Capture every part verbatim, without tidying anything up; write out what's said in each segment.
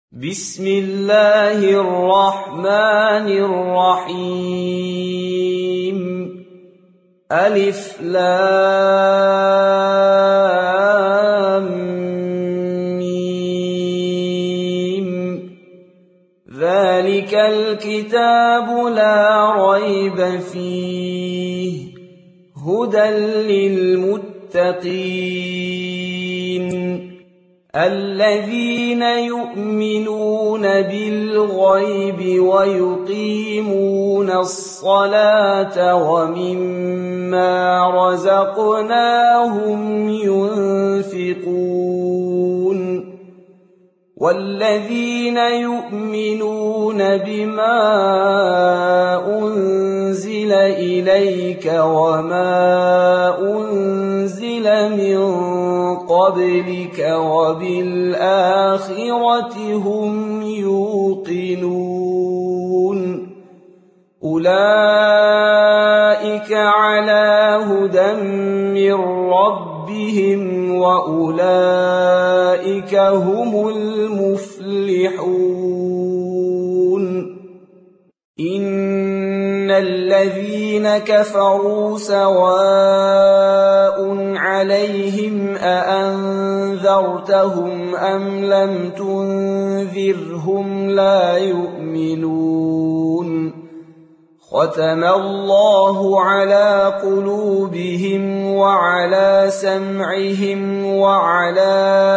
بسم الله الرحمن الرحيم. ألف لام ميم. ذلك الكتاب لا ريب فيه هدى للمتقين الذين يؤمنون بالغيب ويقيمون الصلاة ومما رزقناهم ينفقون والذين يؤمنون بما أنزل إليك وما أنزل من قبلك وبالآخرة هم يوقنون أولئك على هدى من ربهم وأولئك هم المفلحون. إن الذين كفروا سواء عليهم أأنذرتهم أم لم تنذرهم لا يؤمنون. ختم الله على قلوبهم وعلى سمعهم وعلى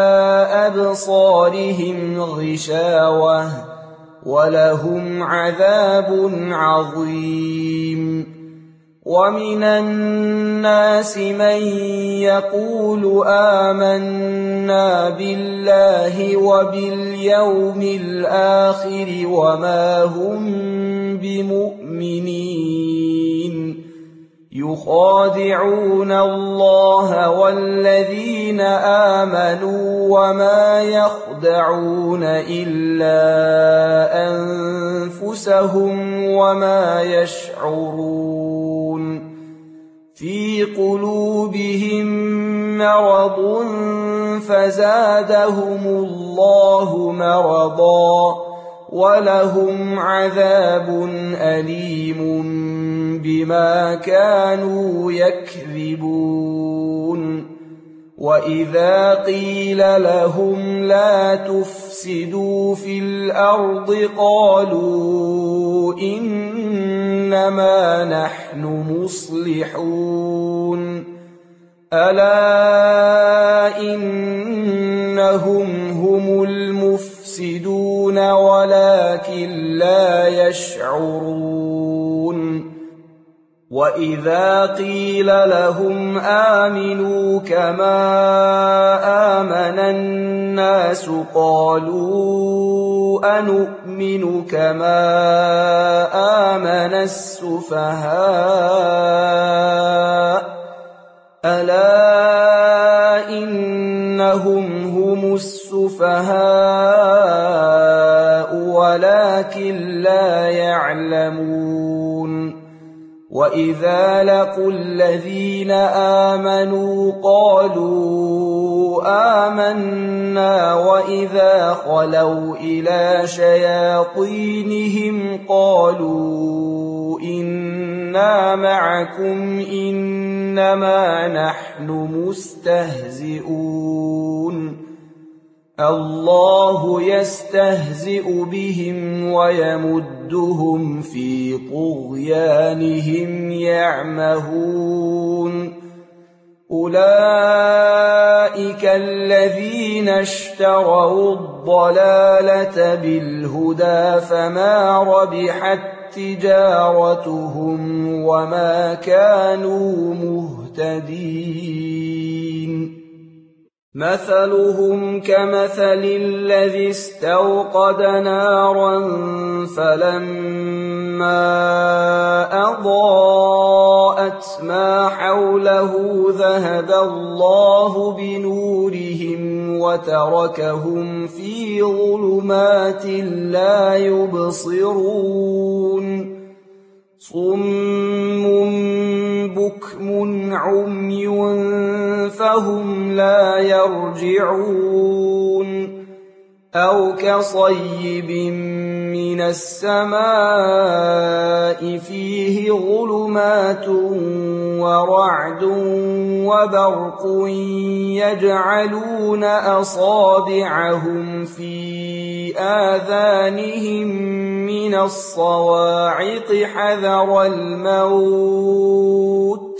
أبصارهم غشاوة ولهم عذاب عظيم. ومن الناس من يقول آمنا بالله وباليوم الآخر وما هم بمؤمنين يخادعون الله والذين آمنوا وما يخدعون إلا أنفسهم وما يشعرون. في قلوبهم مرض فزادهم الله مرضا ولهم عذاب أليم بما كانوا يكذبون. وإذا قيل لهم لا تفسدوا في الأرض قالوا إنما نحن مصلحون. ألا إنهم هم المفسدون ولكن لا يشعرون. وإذا قيل لهم آمنوا كما آمن الناس قالوا أنؤمن كما آمن السفهاء. ألا إنهم هم السفهاء ولكن لا يعلمون. وإذا لقوا الذين آمنوا قالوا آمنا وإذا خلوا إلى شياطينهم قالوا إنا معكم إنما نحن مستهزئون. الله يستهزئ بهم ويمدهم في طغيانهم يعمهون. أولئك الذين اشتروا الضلالة بالهدى فما ربحت تجارتهم وما كانوا مهتدين. مثلهم كمثل الذي استوقد نارا فلما أضاءت ما حوله ذهب الله بنورهم وتركهم في ظلمات لا يبصرون. صم بكم عمي فهم لا يرجعون. أو كصيب من السماء فيه ظلمات ورعد وبرق يجعلون أصابعهم في آذانهم من الصواعق حذر الموت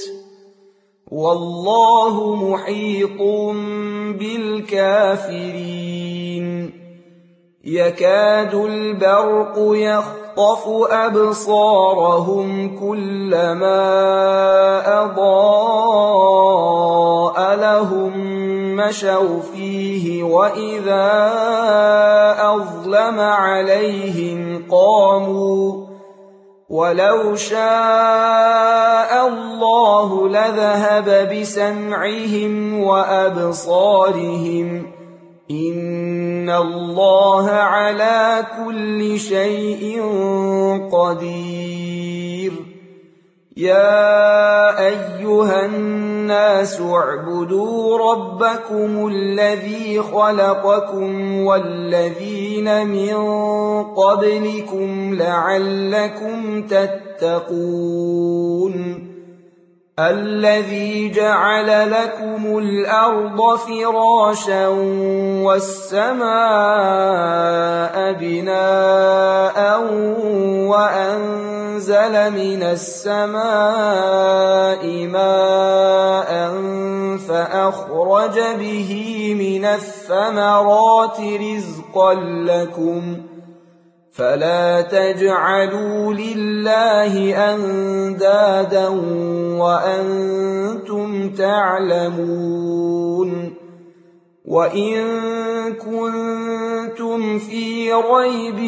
والله محيط بالكافرين يكاد البرق يخطف أبصارهم كلما أضاء لهم مشوا فيه وإذا أظلم عليهم قاموا ولو شاء الله لذهب بسمعهم وأبصارهم إن الله على كل شيء قدير يا أيها الناس اعبدوا ربكم الذي خلقكم والذين من قبلكم لعلكم تتقون الذي جعل لكم الأرض فراشا والسماء بناء وأنزل من السماء ماء فأخرج به من الثمرات رزقا لكم فلا تجعلوا لله أندادا وأنتم تعلمون وإن كنتم في ريب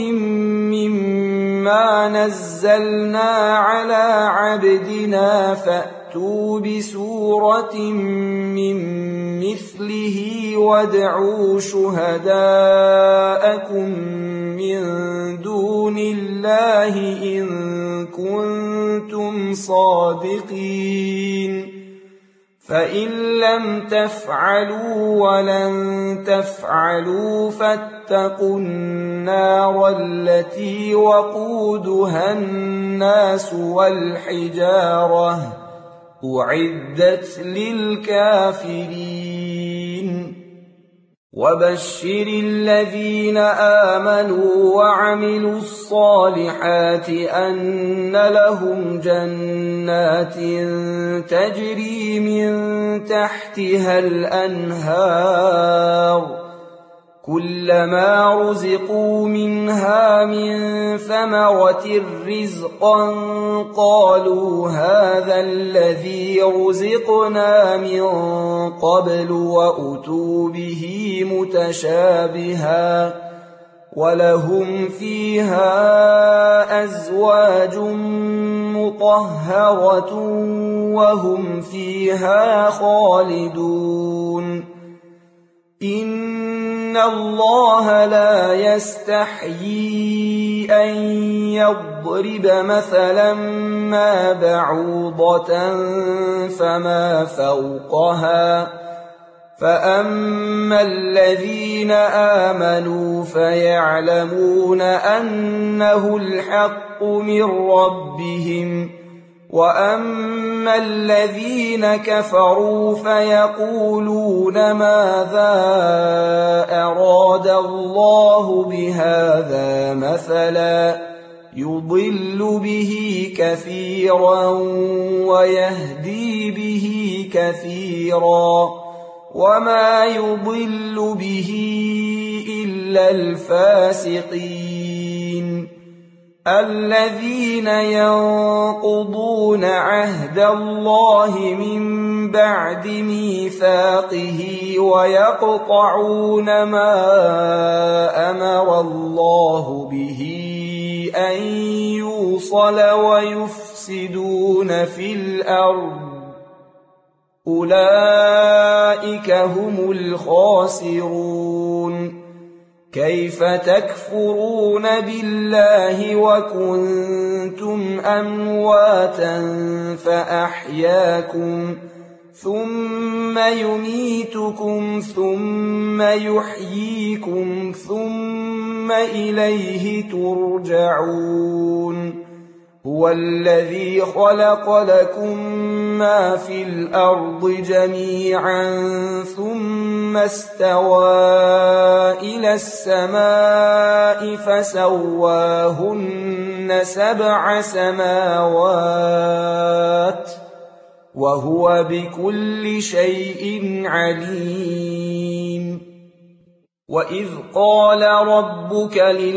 مما نزلنا على عبدنا فأتوا بسورة من مثله وادعوا شهداءكم من دون الله إن كنتم صادقين فإن لم تفعلوا ولن تفعلوا فاتقوا النار التي وقودها الناس والحجارة أعدت للكافرين وبشر الذين آمنوا وعملوا الصالحات أن لهم جنات تجري من تحتها الأنهار كلما رزقوا منها من ثمرة رزقا قالوا هذا الذي رزقنا من قبل وأتوا به متشابها ولهم فيها أزواج مطهرة وهم فيها خالدون إن الله لا يستحيي أن يضرب مثلا ما بعوضة فما فوقها فأما الذين آمنوا فيعلمون أنه الحق من ربهم وأما الذين كفروا فيقولون ماذا أراد الله بهذا مثلا يضل به كثيرا ويهدي به كثيرا وما يضل به إلا الفاسقين الذين ينقضون عهد الله من بعد ميثاقه ويقطعون ما أمر الله به أن يوصل ويفسدون في الأرض أولئك هم الخاسرون كيف تكفرون بالله وكنتم أمواتا فأحياكم ثم يميتكم ثم يحييكم ثم إليه ترجعون هو الذي خلق لكم ما في الأرض جميعا ثم استوى إلى السماء فسواهن سبع سماوات وهو بكل شيء عليم وإذ قال ربك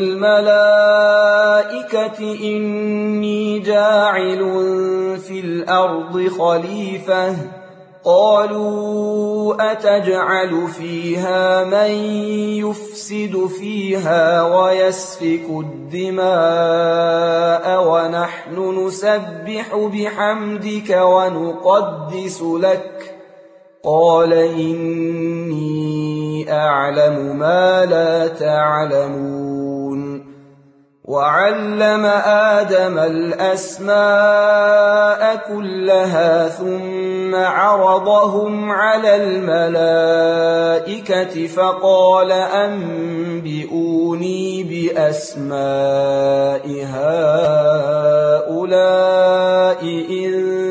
للملائكة إني جاعل في الأرض خليفة قالوا أتجعل فيها من يفسد فيها ويسفك الدماء ونحن نسبح بحمدك ونقدس لك قال إني أعلم ما لا تعلمون وعلم آدم الأسماء كلها ثم عرضهم على الملائكة فقال أنبئوني بأسماء هؤلاء إن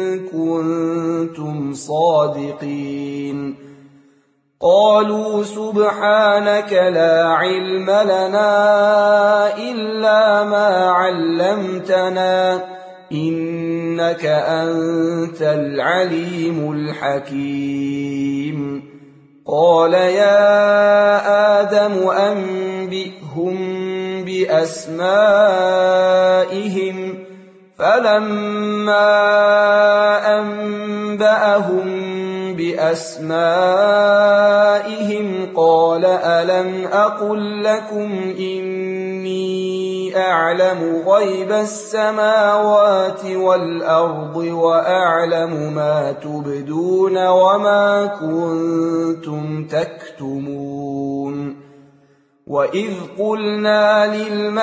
كنتم صادقين قالوا سبحانك لا علم لنا إلا ما علمتنا إنك أنت العليم الحكيم قال يا آدم أنبئهم بأسمائهم فلما أنبأهم بأسمائهم قال ألم أقل لكم إني أعلم غيب السماوات والأرض وأعلم ما تبدون وما كنتم تكتمون وإذ قلنا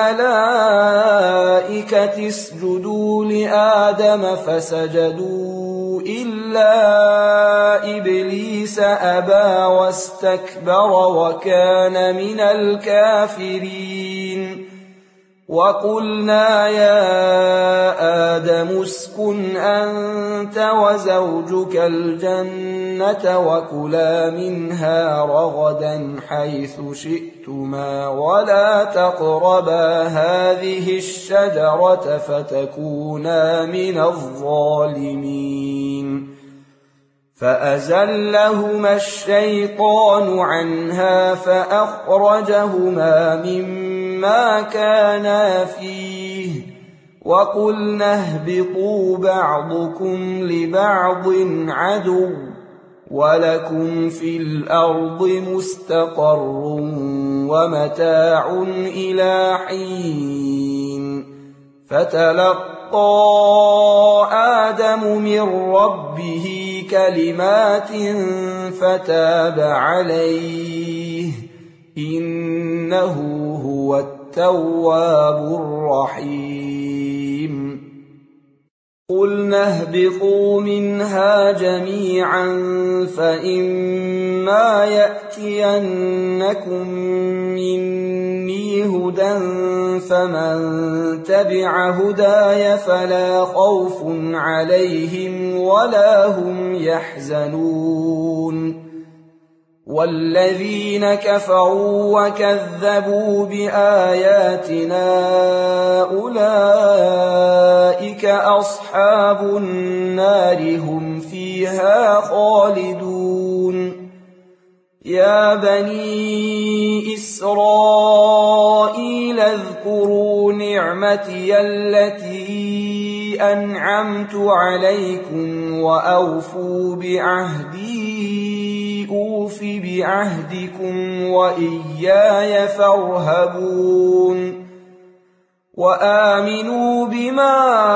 للملائكة اسجدوا لآدم فسجدوا إلا إبليس أبى واستكبر وكان من الكافرين وقلنا يا آدم اسكن أنت وزوجك الجنة وكلا منها رغدا حيث شئتما ولا تقربا هذه الشجرة فتكونا من الظالمين فأزلهما الشيطان عنها فأخرجهما مما كانا فيه وقلنا اهبطوا بعضكم لبعض عدو ولكم في الأرض مستقر ومتاع إلى حين فتلقى آدم من ربه كلمات فتاب عليه إنه هو التواب الرحيم قلنا اهبطوا منها جميعا فإما يأتينكم مني هدى فمن تبع هداي فلا خوف عليهم ولا هم يحزنون والذين كفروا وكذبوا بآياتنا أولئك أصحاب النار هم فيها خالدون يا بني إسرائيل اذكروا نعمتي التي أنعمت عليكم وأوفوا بعهدي أوف بعهدكم وإياي فارهبون وآمنوا بما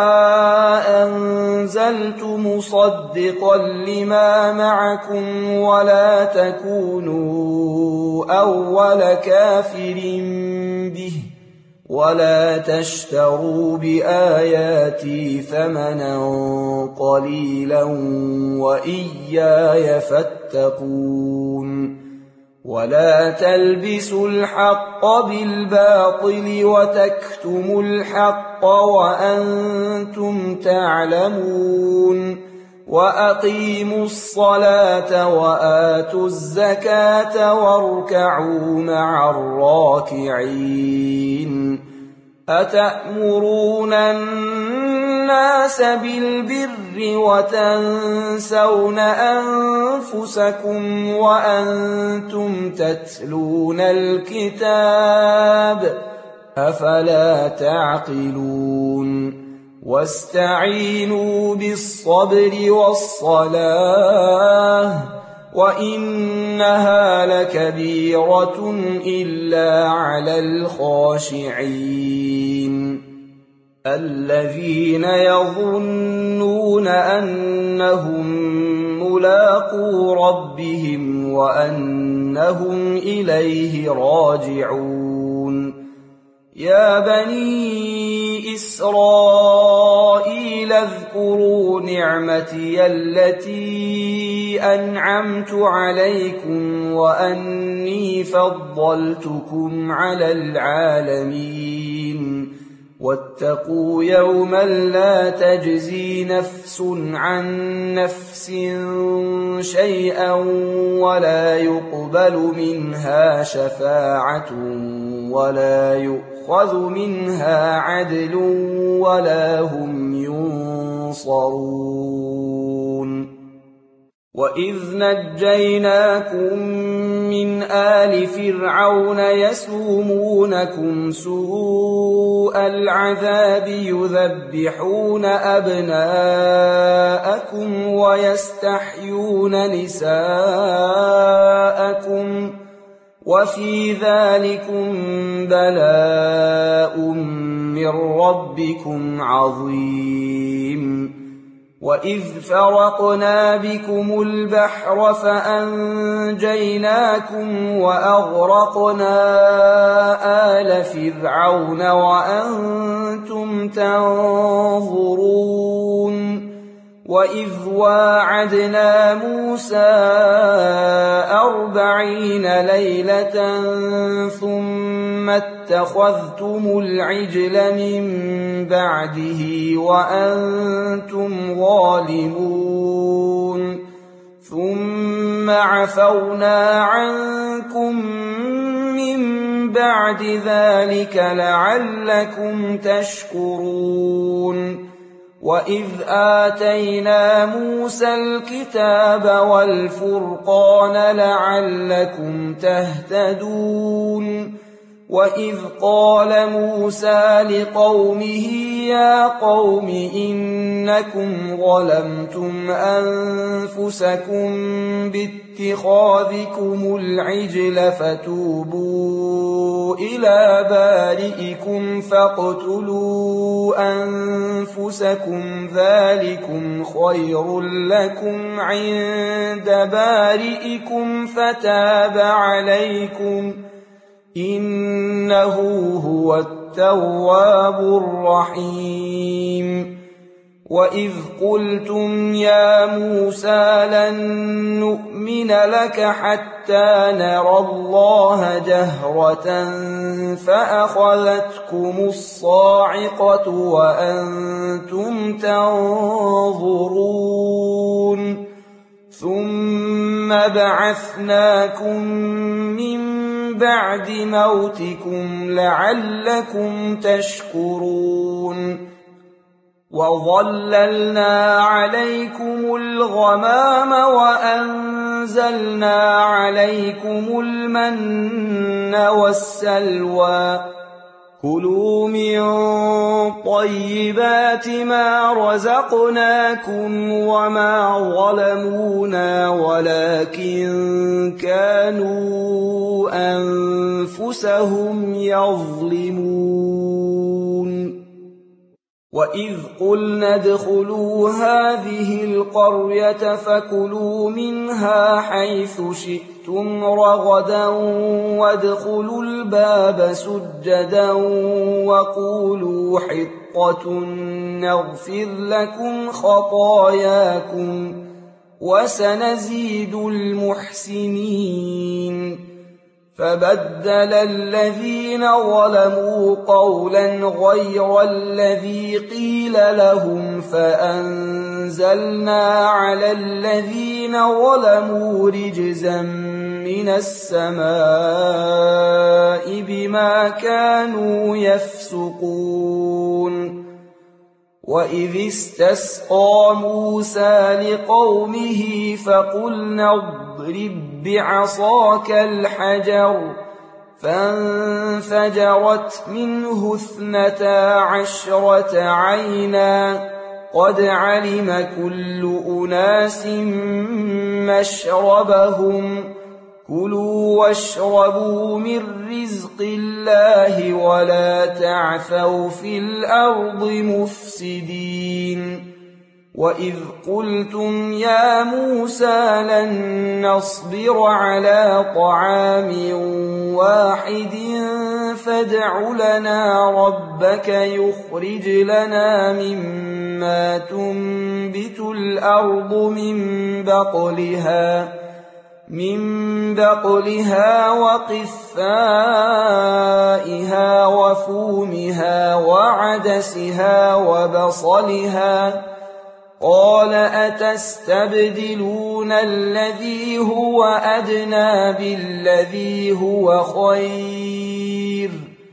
أنزلت مصدقا لما معكم ولا تكونوا أول كافر به ولا تشتروا بآياتي ثمنا قليلا وإياي فاتقون ولا تلبسوا الحق بالباطل وتكتموا الحق وأنتم تعلمون وأقيموا الصلاة وآتوا الزكاة واركعوا مع الراكعين أتأمرون الناس بالبر وتنسون أنفسكم وأنتم تتلون الكتاب أفلا تعقلون واستعينوا بالصبر والصلاة وإنها لكبيرة إلا على الخاشعين الذين يظنون أنهم ملاقو ربهم وأنهم إليه راجعون يا بني إسرائيل اذكروا نعمتي التي أنعمت عليكم وأني فضلتكم على العالمين واتقوا يوما لا تجزي نفس عن نفس شيئا ولا يقبل منها شفاعة ولا يؤخذ منها عدل ولا هم ينصرون وإذ نجيناكم من آل فرعون يسومونكم سوء العذاب يذبحون أبناءكم ويستحيون نساءكم وفي ذلكم بلاء من ربكم عظيم وإذ فرقنا بكم البحر فأنجيناكم وأغرقنا آل فرعون وأنتم تنظرون وإذ واعدنا موسى أربعين ليلة ثم اتخذتم العجل من بعده وأنتم ظالمون ثم عفونا عنكم من بعد ذلك لعلكم تشكرون وإذ آتينا موسى الكتاب والفرقان لعلكم تهتدون وإذ قال موسى لقومه يا قوم إنكم ظلمتم أنفسكم باتخاذكم العجل فتوبوا إلى بارئكم فاقتلوا أنفسكم ذلكم خير لكم عند بارئكم فتاب عليكم إنه هو التواب الرحيم وإذ قلتم يا موسى لن نؤمن لك حتى نرى الله جهرة فأخذتكم الصاعقة وأنتم تنظرون ثم بعثناكم من بعد موتكم لعلكم تشكرون وظللنا عليكم الغمام وأنزلنا عليكم المن والسلوى كلوا من طيبات ما رزقناكم وما ظلمونا ولكن كانوا أنفسهم يظلمون وَإِذْ قُلْنَا ادْخُلُوا هَٰذِهِ الْقَرْيَةَ فَكُلُوا مِنْهَا حَيْثُ شِئْتُمْ رَغَدًا وَادْخُلُوا الْبَابَ سُجَّدًا وَقُولُوا حِطَّةٌ نَّغْفِرْ لَكُمْ خَطَايَاكُمْ وَسَنَزِيدُ الْمُحْسِنِينَ فَبَدَّلَ الَّذِينَ ظَلَمُوا قَوْلًا غَيْرَ الَّذِي قِيلَ لَهُمْ فَأَنزَلْنَا عَلَى الَّذِينَ ظَلَمُوا رِجْزًا مِّنَ السَّمَاءِ بِمَا كَانُوا يَفْسُقُونَ وَإِذِ اسْتَسْقَىٰ مُوسَىٰ لِقَوْمِهِ فَقُلْنَا اضْرِب بِّعَصَاكَ الْحَجَرَ فَانفَجَرَتْ مِنْهُ اثْنَتَا عَشْرَةَ عَيْنًا قَدْ عَلِمَ كُلُّ أُنَاسٍ مَّشْرَبَهُمْ كُلُوا وَاشْرَبُوا مِن رِّزْقِ اللَّهِ وَلَا تَعْثَوْا فِي الْأَرْضِ مُفْسِدِينَ وَإِذْ قُلْتُمْ يَا مُوسَىٰ لَن نَّصْبِرَ عَلَىٰ طَعَامٍ وَاحِدٍ فَادْعُ لَنَا رَبَّكَ يُخْرِجْ لَنَا مِمَّا تُنبِتُ الْأَرْضُ مِن بَقْلِهَا مِن بَقْلِهَا وَقِثَّائِهَا وَفُومِهَا وَعَدَسِهَا وَبَصَلِهَا قَالَ أَتَسْتَبْدِلُونَ الَّذِي هُوَ أَدْنَىٰ بِالَّذِي هُوَ خَيْرٌ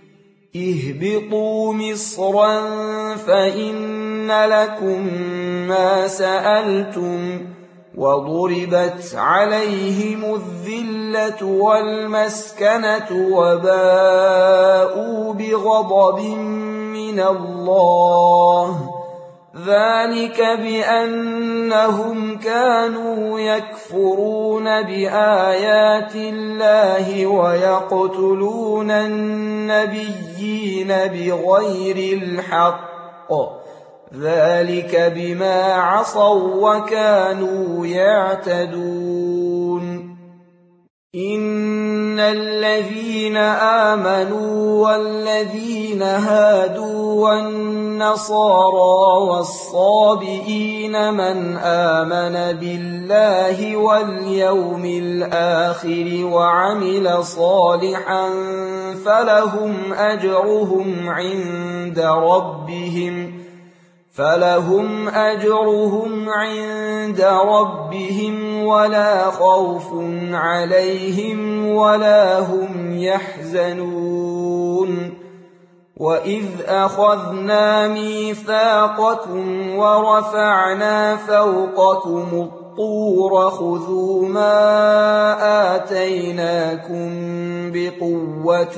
اهْبِطُوا مِصْرًا فَإِنَّ لَكُم مَّا سَأَلْتُمْ وَضُرِبَتْ عَلَيْهِمُ الذِّلَّةُ وَالْمَسْكَنَةُ وَبَاءُوا بِغَضَبٍ مِّنَ اللَّهِ ذَٰلِكَ بِأَنَّهُمْ كَانُوا يَكْفُرُونَ بِآيَاتِ اللَّهِ وَيَقْتُلُونَ النَّبِيِّينَ بِغَيْرِ الْحَقِّ ذَٰلِكَ بِمَا عَصَوا وَّكَانُوا يَعْتَدُونَ إِنَّ الَّذِينَ آمَنُوا وَالَّذِينَ هَادُوا وَالنَّصَارَىٰ وَالصَّابِئِينَ مَنْ آمَنَ بِاللَّهِ وَالْيَوْمِ الْآخِرِ وَعَمِلَ صَالِحًا فَلَهُمْ أَجْرُهُمْ عِندَ رَبِّهِمْ فَلَهُمْ أَجْرُهُمْ عِندَ رَبِّهِمْ وَلَا خَوْفٌ عَلَيْهِمْ وَلَا هُمْ يَحْزَنُونَ وَإِذْ أَخَذْنَا مِيثَاقَكُمْ وَرَفَعْنَا فَوْقَكُمُ الطُّورَ خُذُوا مَا آتَيْنَاكُم بِقُوَّةٍ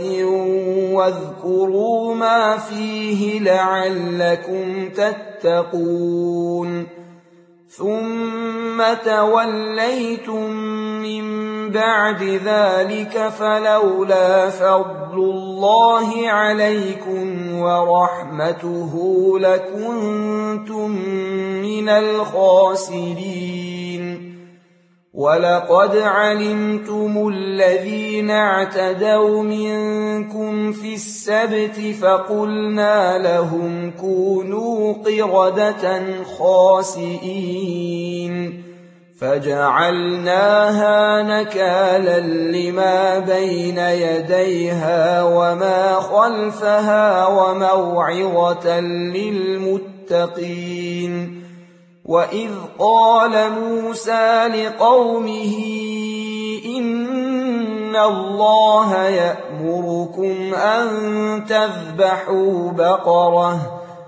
وَاذْكُرُوا مَا فِيهِ لَعَلَّكُمْ تَتَّقُونَ ثُمَّ تَوَلَّيْتُم مِّن بَعْدِ ذَٰلِكَ فَلَوْلَا فَضْلُ اللَّهِ عَلَيْكُمْ وَرَحْمَتُهُ لَكُنتُم مِّنَ الْخَاسِرِينَ وَلَقَدْ عَلِمْتُمُ الَّذِينَ اعْتَدَوْا مِنكُمْ فِي السَّبْتِ فَقُلْنَا لَهُمْ كُونُوا قِرَدَةً خَاسِئِينَ فَجَعَلْنَاهَا نَكَالًا لِّمَا بَيْنَ يَدَيْهَا وَمَا خَلْفَهَا وَمَوْعِظَةً لِّلْمُتَّقِينَ وَإِذْ قَالَ مُوسَىٰ لِقَوْمِهِ إِنَّ اللَّهَ يَأْمُرُكُمْ أَن تَذْبَحُوا بَقَرَةً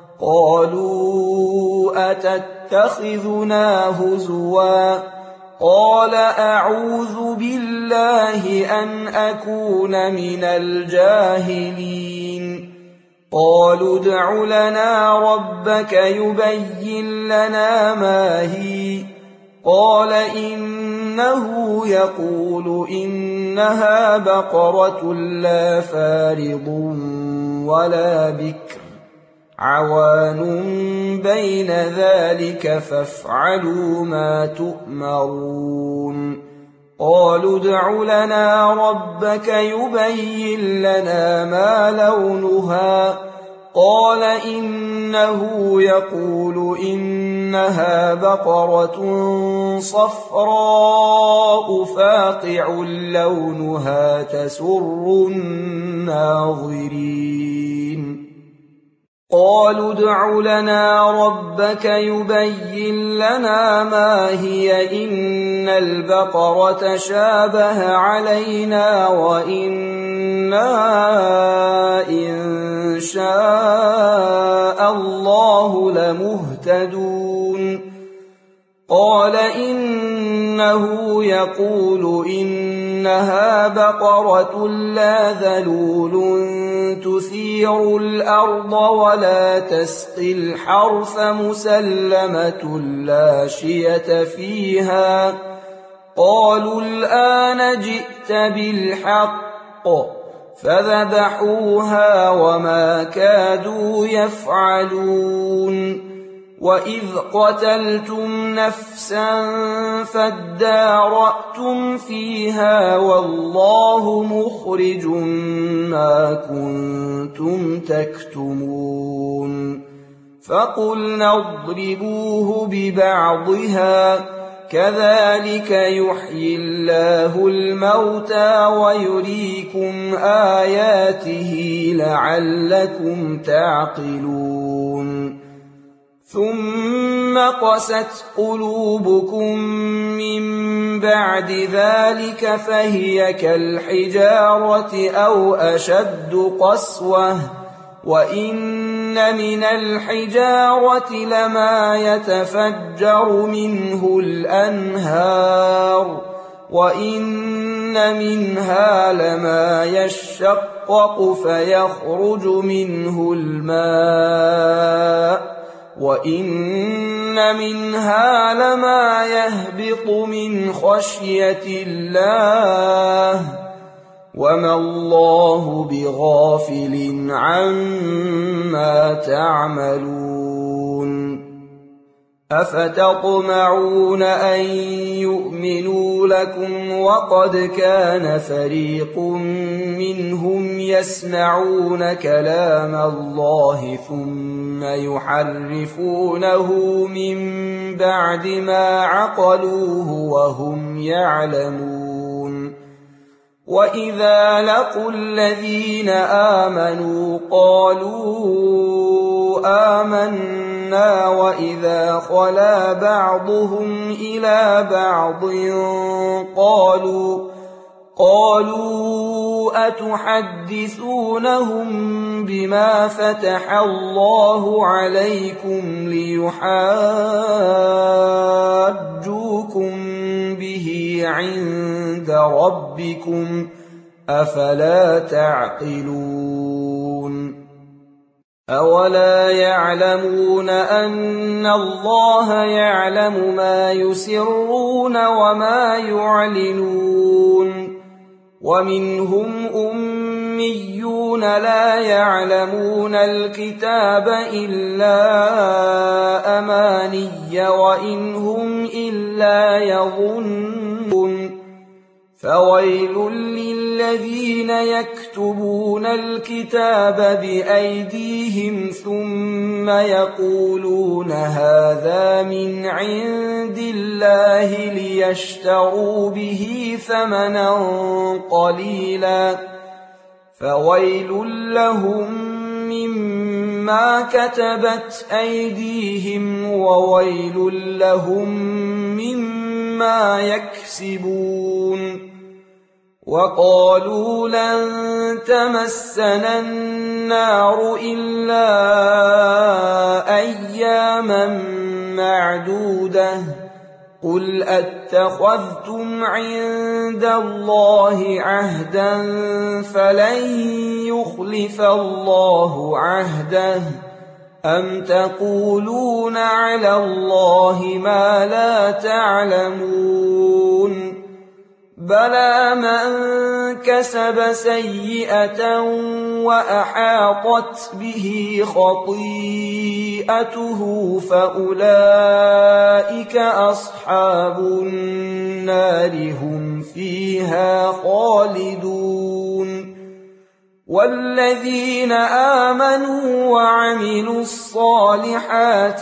قَالُوا أَتَتَّخِذُنَا هُزُوًا قَالَ أَعُوذُ بِاللَّهِ أَنْ أَكُونَ مِنَ الْجَاهِلِينَ قَالُوا ادْعُ لَنَا رَبَّكَ يُبَيِّن لَّنَا مَا هِيَ قَالَ إِنَّهُ يَقُولُ إِنَّهَا بَقَرَةٌ لَّا فَارِضٌ وَلَا بِكْرٌ عوان بين ذلك فافعلوا ما تؤمرون قالوا ادع لنا ربك يبين لنا ما لونها قال إنه يقول إنها بقرة صفراء فاقع لونها تسر الناظرين قالوا ادع لنا ربك يبين لنا ما هي إن البقرة شابه علينا وإنا إن شاء الله لمهتدون قال إنه يقول إنها بقرة لا ذلول تثير الأرض ولا تسقي الحرث مسلمة لا شية فيها قالوا الآن جئت بالحق فذبحوها وما كادوا يفعلون وإذ قتلتم نفسا فادارأتم فيها والله مخرج ما كنتم تكتمون فقلنا اضربوه ببعضها كذلك يحيي الله الموتى ويريكم آياته لعلكم تعقلون ثم قست قلوبكم من بعد ذلك فهي كالحجارة أو أشد قسوة وإن من الحجارة لما يتفجر منه الأنهار وإن منها لما يشقق فيخرج منه الماء وإن منها لما يهبط من خشية الله وما الله بغافل عما تعملون أفتطمعون أن يؤمنوا لكم وقد كان فريق منهم يسمعون كلام الله ثم يحرفونه من بعد ما عقلوه وهم يعلمون وإذا لقوا الذين آمنوا قالوا آمنا وإذا خلا بعضهم إلى بعض قالوا قالوا أتحدثونهم بما فتح الله عليكم ليحاجوكم به عند ربكم أفلا تعقلون أولا يعلمون أن الله يعلم ما يسرون وما يعلنون ومنهم أميون لا يعلمون الكتاب إلا أماني وإن هم إلا يظنون فويل للذين يكتبون الكتاب بأيديهم ثم يقولون هذا من عند الله ليشتروا به ثمنا قليلا فويل لهم مما كتبت أيديهم وويل لهم مما يكسبون وقالوا لن تمسنا النار إلا أياما معدودة قل أتخذتم عند الله عهدا فلن يخلف الله عهده أم تقولون على الله ما لا تعلمون بلى من كسب سيئة وأحاطت به خطيئته فأولئك أصحاب النار هم فيها خالدون والذين آمنوا وعملوا الصالحات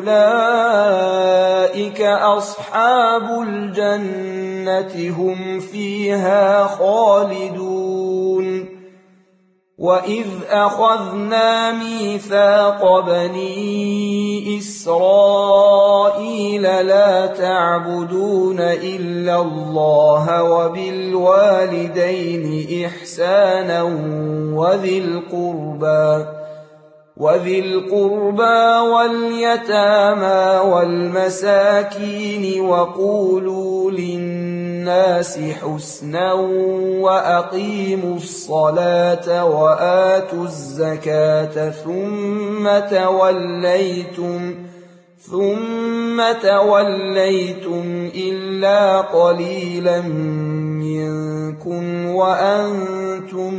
أولئك أصحاب الجنة هم فيها خالدون وإذ أخذنا ميثاق بني إسرائيل لا تعبدون إلا الله وبالوالدين إحسانا وذي القربى وذي القربى واليتامى والمساكين وقولوا للناس حسنا وأقيموا الصلاة وآتوا الزكاة ثم توليتم ثم توليتم إلا قليلا منكم وأنتم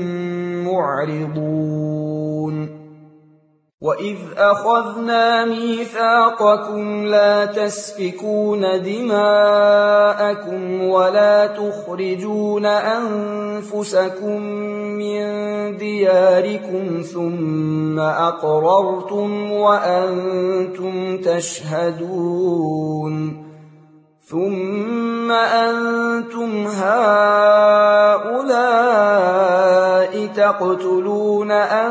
معرضون وإذ أخذنا ميثاقكم لا تسفكون دماءكم ولا تخرجون أنفسكم من دياركم ثم أقررتم وأنتم تشهدون ثم أنتم هؤلاء تقتلون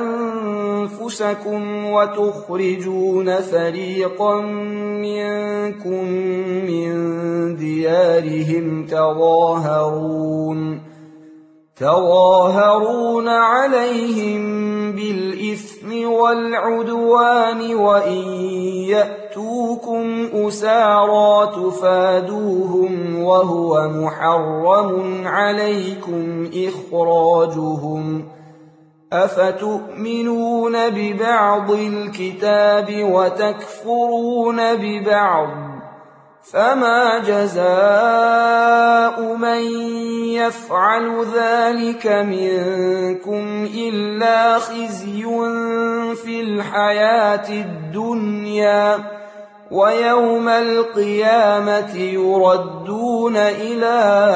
أنفسكم وتخرجون فريقا منكم من ديارهم تظاهرون تظاهرون عليهم بالإثم والعدوان وإن يأتوكم أسارى تفادوهم وهو محرم عليكم إخراجهم أفتؤمنون ببعض الكتاب وتكفرون ببعض فما جزاء من يفعل ذلك منكم إلا خزي في الحياة الدنيا ويوم القيامة يردون إلى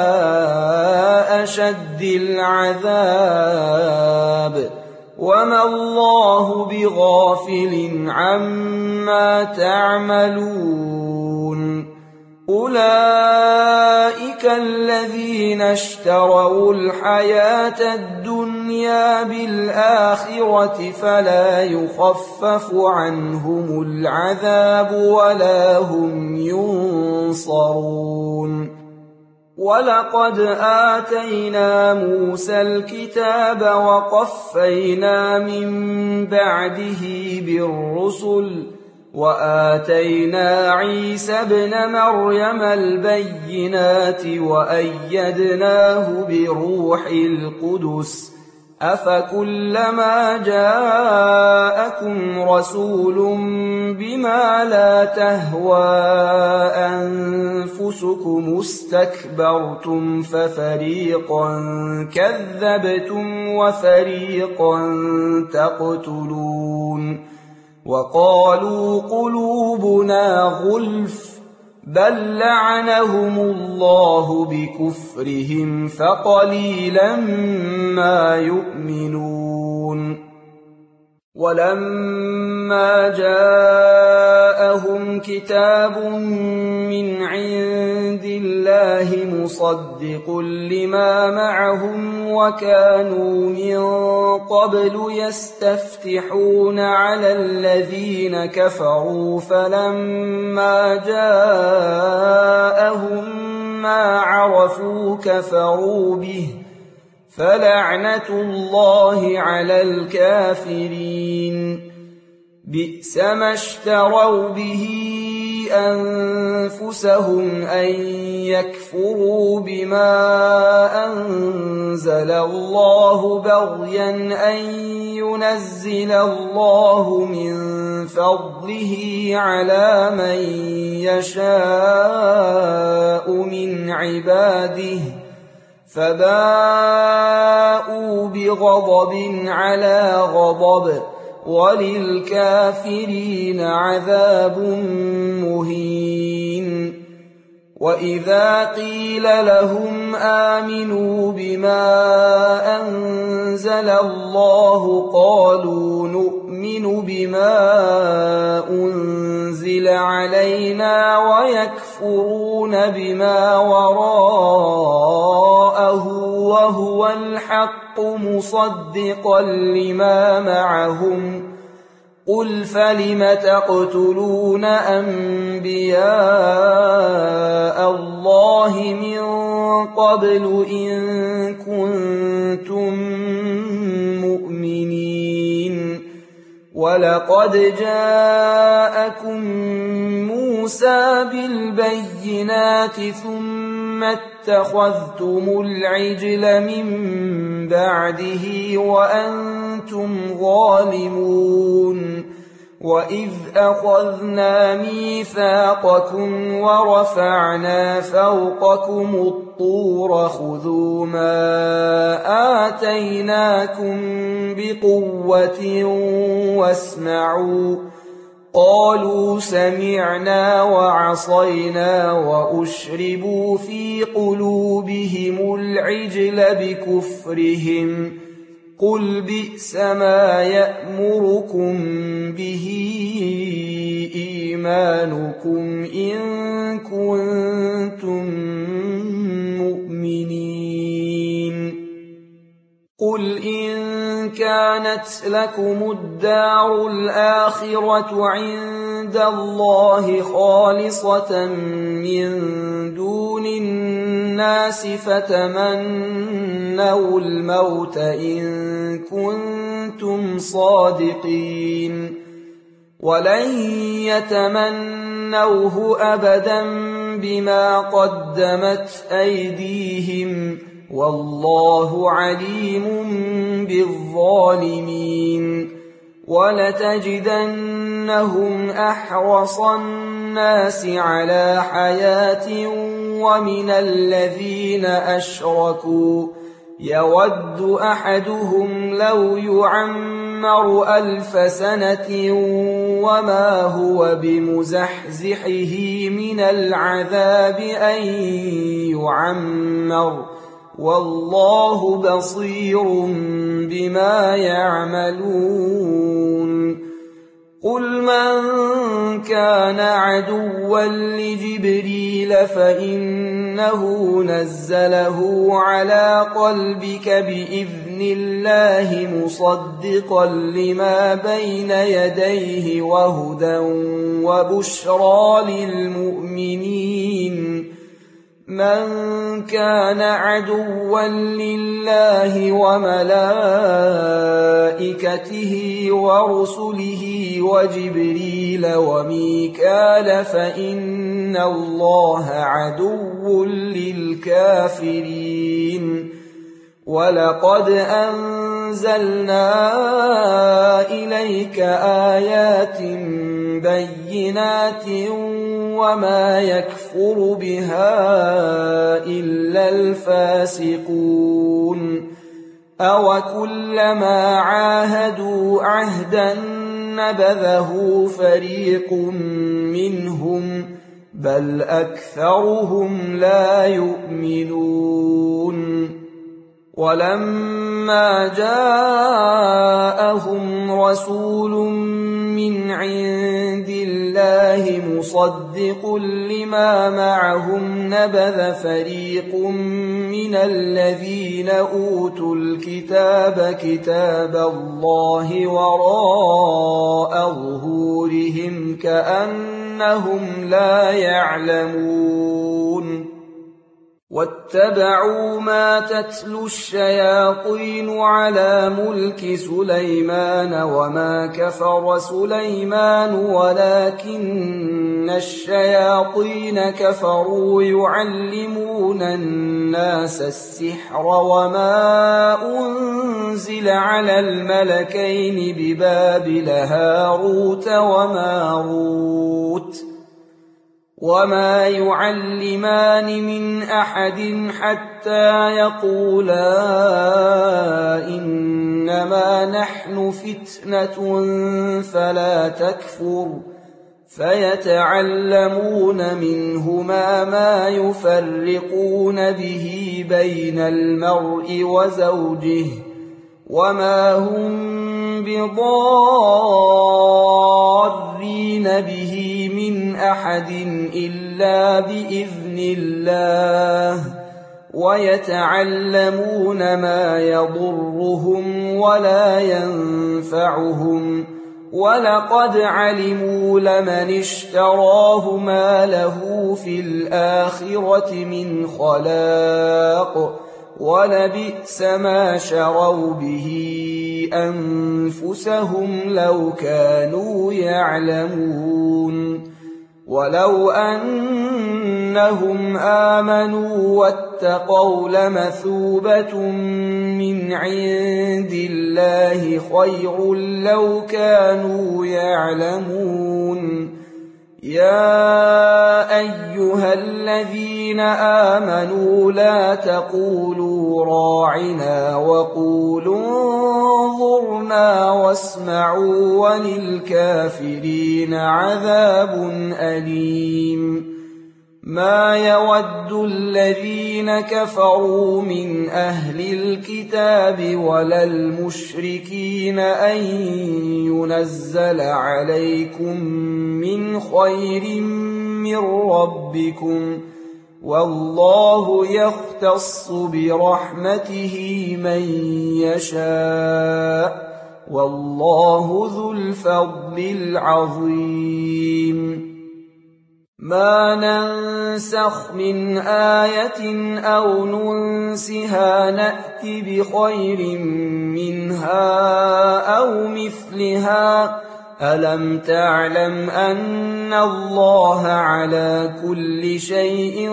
أشد العذاب وما الله بغافل عما تعملون أولئك الذين اشتروا الحياة الدنيا بالآخرة فلا يخفف عنهم العذاب ولا هم ينصرون ولقد آتينا موسى الكتاب وقفينا من بعده بالرسل وآتينا عيسى ابن مريم البينات وأيدناه بروح القدس أفكلما جاءكم رسول بما لا تهوى أنفسكم استكبرتم ففريقا كذبتم وفريقا تقتلون وقالوا قلوبنا غلف بل لعنهم الله بكفرهم فقليلا ما يؤمنون ولما جاءهم كتاب من عند الله مصدق لما معهم وكانوا من قبل يستفتحون على الذين كفروا فلما جاءهم ما عرفوا كفروا به فلعنة الله على الكافرين بئس ما اشتروا به أنفسهم أن يكفروا بما أنزل الله بغيا أن ينزل الله من فضله على من يشاء من عباده فباءوا بغضب على غضب وللكافرين عذاب مهين. وإذا قيل لهم آمنوا بما أنزل الله قالوا نؤمن بما أنزل علينا ويكفرون بما وراءه وهو الحق مصدقا لما معهم قل فلم تقتلون أنبياء الله من قبل إن كنتم مؤمنين ولقد جاءكم موسى بالبينات ثم اتخذتم العجل من بعده وأنتم ظالمون. وإذ أخذنا ميثاقكم ورفعنا فوقكم الطور خذوا ما آتيناكم بقوة واسمعوا قالوا سمعنا وعصينا وأشربوا في قلوبهم العجل بكفرهم قل بئس ما يأمركم به إيمانكم إن كنتم مؤمنين. قل إن كانت لكم الدار الآخرة عند الله خالصة من دون الناس فتمنوا الموت إن كنتم صادقين ولن يتمنوه أبدا بما قدمت أيديهم والله عليم بالظالمين. ولتجدنهم أحرص الناس على حياة ومن الذين أشركوا يود أحدهم لو يعمر ألف سنة وما هو بمزحزحه من العذاب أن يعمر والله بصير بما يعملون. قل من كان عدوا لجبريل فإنه نزله على قلبك بإذن الله مصدقا لما بين يديه وهدى وبشرى للمؤمنين. من كان عدوا لله وملائكته ورسله وجبريل وميكال فإن الله عدو للكافرين. ولقد أنزلنا إليك آيات بينات وما يكفر بها إلا الفاسقون. أوكلما عاهدوا عهدا نبذه فريق منهم بل أكثرهم لا يؤمنون. ولما جاءهم رسول من عند الله مصدق لما معهم نبذ فريق من الذين أوتوا الكتاب كتاب الله وراء ظهورهم كأنهم لا يعلمون. واتبعوا ما تتلو الشياطين على ملك سليمان وما كفر سليمان ولكن الشياطين كفروا يعلمون الناس السحر وما أنزل على الملكين ببابل هاروت وماروت وما يعلمان من أحد حتى يقولا إنما نحن فتنة فلا تكفر فيتعلمون منهما ما يفرقون به بين المرء وزوجه وما هم بضارين به من أحد إلا بإذن الله ويتعلمون ما يضرهم ولا ينفعهم ولقد علموا لمن اشتراه ما له في الآخرة من خلاق ولبئس ما شروا به أنفسهم لو كانوا يعلمون ولو أنهم آمنوا واتقوا لمثوبة من عند الله خير لو كانوا يعلمون يا أيها الذين آمنوا لا تقولوا راعنا وقولوا انظرنا واسمعوا وللكافرين عذاب أليم ما يود الذين كفروا من أهل الكتاب ولا المشركين أن ينزل عليكم من خير من ربكم والله يختص برحمته من يشاء والله ذو الفضل العظيم ما ننسخ من آية أو ننسها نأت بخير منها أو مثلها ألم تعلم أن الله على كل شيء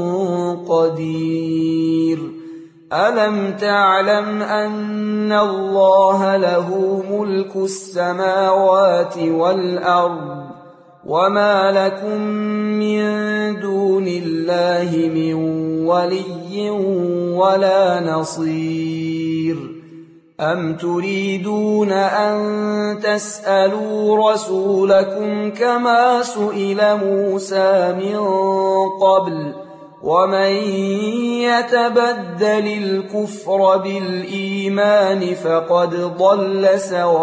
قدير ألم تعلم أن الله له ملك السماوات والأرض وما لكم من دون الله من ولي ولا نصير أم تريدون أن تسألوا رسولكم كما سئل موسى من قبل ومن يتبدل الكفر بالإيمان فقد ضل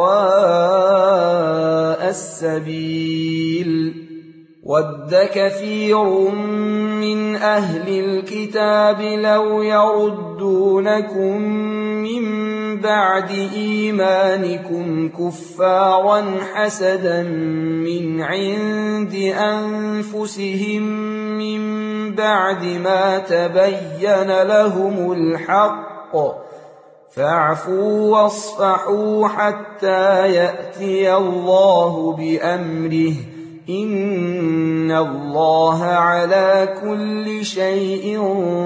سواء السبيل ود كثير من أهل الكتاب لو يردونكم من بعد إيمانكم كفارا حسدا من عند أنفسهم من بعد ما تبين لهم الحق فاعفوا واصفحوا حتى يأتي الله بأمره إن الله على كل شيء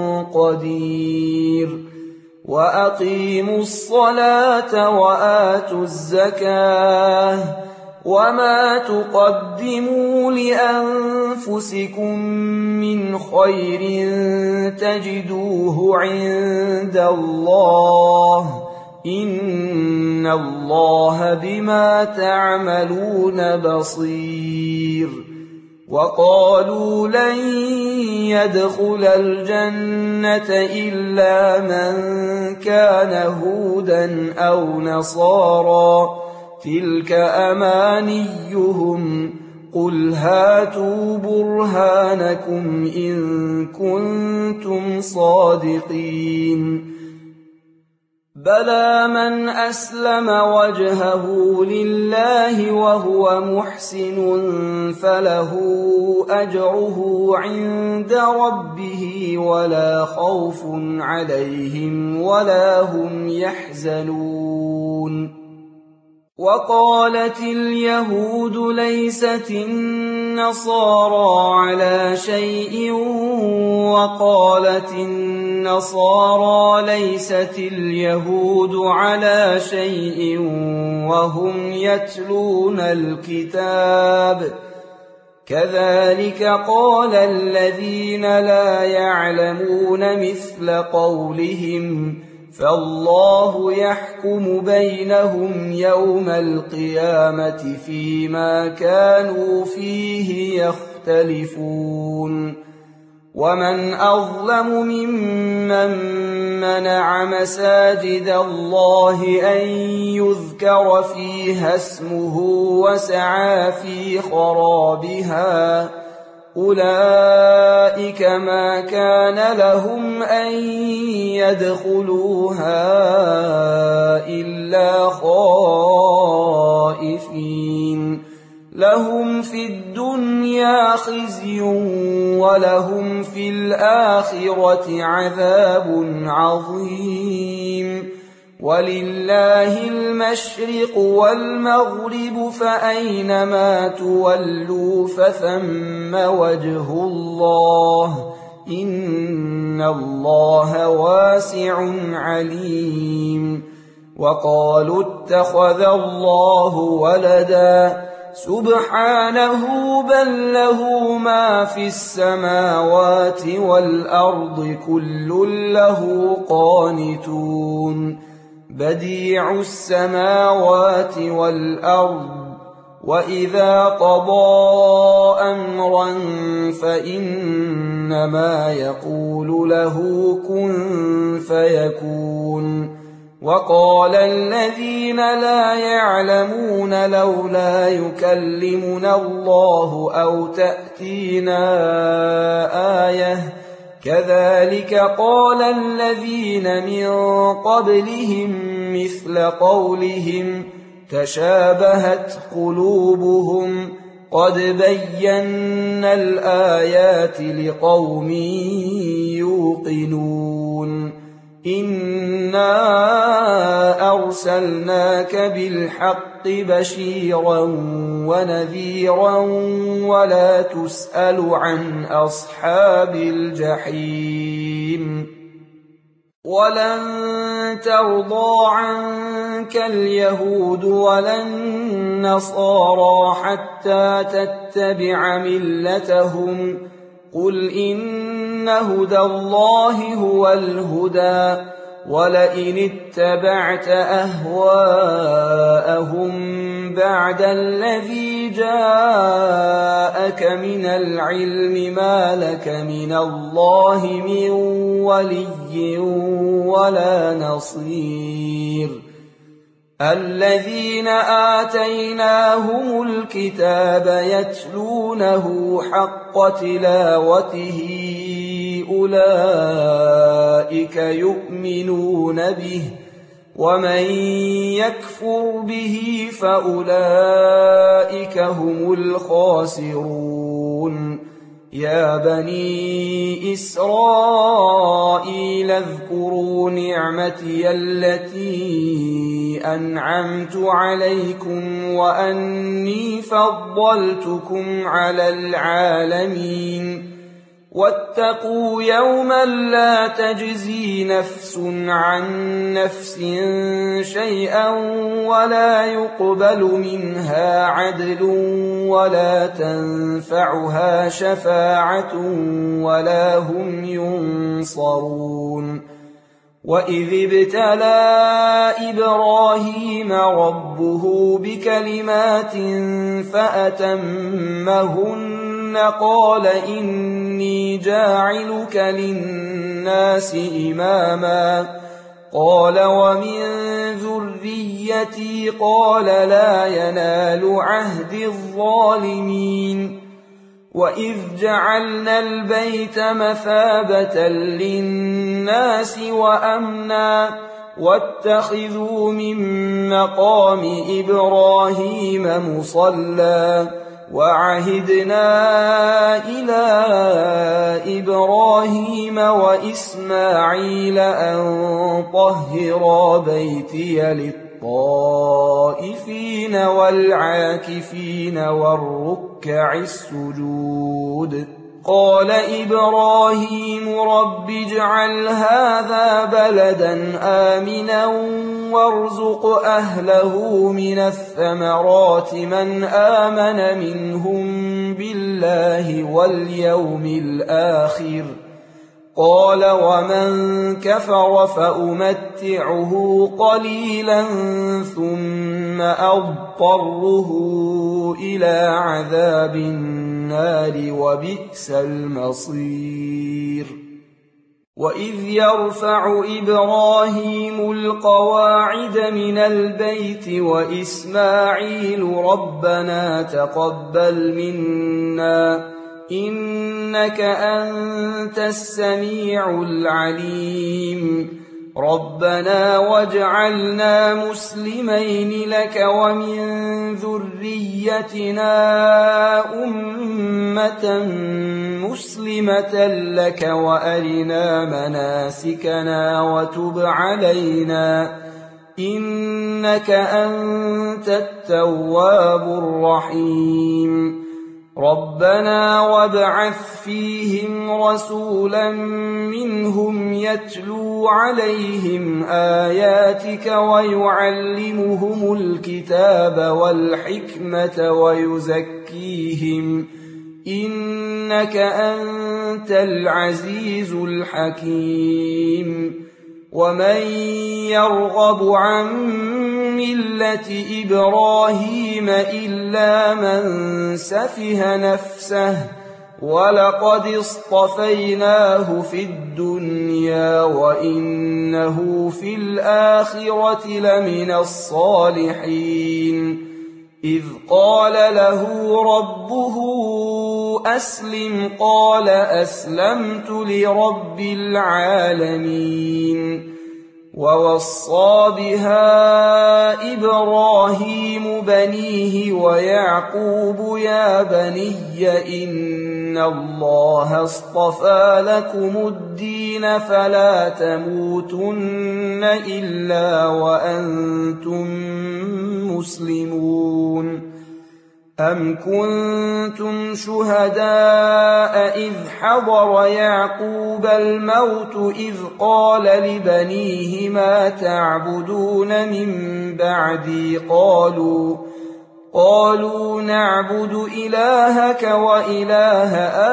قدير وأقيموا الصلاة وآتوا الزكاة وما تقدموا لأنفسكم من خير تجدوه عند الله إن الله بما تعملون بصير وقالوا لن يدخل الجنة إلا من كان هودا أو نصارى تلك أمانيهم قل هاتوا برهانكم إن كنتم صادقين بلى من أسلم وجهه لله وهو محسن فله أجره عند ربه ولا خوف عليهم ولا هم يحزنون وقالت اليهود ليست النصارى على شيء وقالت النصارى ليست اليهود على شيء وهم يتلون الكتاب كذلك قال الذين لا يعلمون مثل قولهم فالله يحكم بينهم يوم القيامة فيما كانوا فيه يختلفون ومن أظلم ممن منع مساجد الله أن يذكر فيها اسمه وسعى في خرابها أولئك ما كان لهم أن يدخلوها إلا خائفين لهم في الدنيا خزي ولهم في الآخرة عذاب عظيم ولله المشرق والمغرب فأينما تولوا فثم وجه الله إن الله واسع عليم وقالوا اتخذ الله ولدا سبحانه بل له ما في السماوات والأرض كل له قانتون بديع السماوات والأرض وإذا قضى أمرا فإنما يقول له كن فيكون وقال الذين لا يعلمون لولا يكلمنا الله أو تأتينا آية كذلك قال الذين من قبلهم مثل قولهم تشابهت قلوبهم قد بينا الآيات لقوم يوقنون إنا أرسلناك بالحق بشيرا ونذيرا ولا تسأل عن أصحاب الجحيم ولن ترضى عنك اليهود ولا النصارى حتى تتبع ملتهم قل إن هدى الله هو الهدى ولئن اتبعت أهواءهم بعد الذي جاءك من العلم ما لك من الله من ولي ولا نصير الذين آتيناهم الكتاب يتلونه حق تلاوته أولئك يؤمنون به ومن يكفر به فأولئك هم الخاسرون يا بني إسرائيل اذكروا نعمتي التي أنعمت عليكم وأني فضلتكم على العالمين واتقوا يوما لا تجزي نفس عن نفس شيئا ولا يقبل منها عدل ولا تنفعها شفاعة ولا هم ينصرون وإذ ابتلى إبراهيم ربه بكلمات فأتمهن قال إني جاعلك للناس إماما قال ومن ذريتي قال لا ينال عهد الظالمين وإذ جعلنا البيت مثابة للناس وأمنا واتخذوا من مقام إبراهيم مصلى وعهدنا إلى إبراهيم وإسماعيل أن طهرا بيتي للطائفين والعاكفين والركع السجود قال إبراهيم رب اجعل هذا بلدا آمنا وارزق أهله من الثمرات من آمن منهم بالله واليوم الآخر قال ومن كفر فأمتعه قليلا ثم أضطره إلى عذاب النار وبئس المصير وإذ يرفع إبراهيم القواعد من البيت وإسماعيل ربنا تقبل منا إنك أنت السميع العليم ربنا واجعلنا مسلمين لك ومن ذريتنا أمة مسلمة لك وأرنا مناسكنا وتب علينا إنك أنت التواب الرحيم ربنا وابعث فيهم رسولا منهم يتلو عليهم آياتك ويعلمهم الكتاب والحكمة ويزكيهم إنك أنت العزيز الحكيم ومن يرغب عن ملة إبراهيم إلا من سفه نفسه ولقد اصطفيناه في الدنيا وإنه في الآخرة لمن الصالحين إذ قال له ربه أسلم قال أسلمت لرب العالمين ووصى بها إبراهيم بنيه ويعقوب يا بني إن الله اصطفى لكم الدين فلا تموتن إلا وأنتم مسلمون أم كنتم شهداء إذ حضر يعقوب الموت إذ قال لبنيه ما تعبدون من بعدي قالوا قالوا نعبد إلهك وإله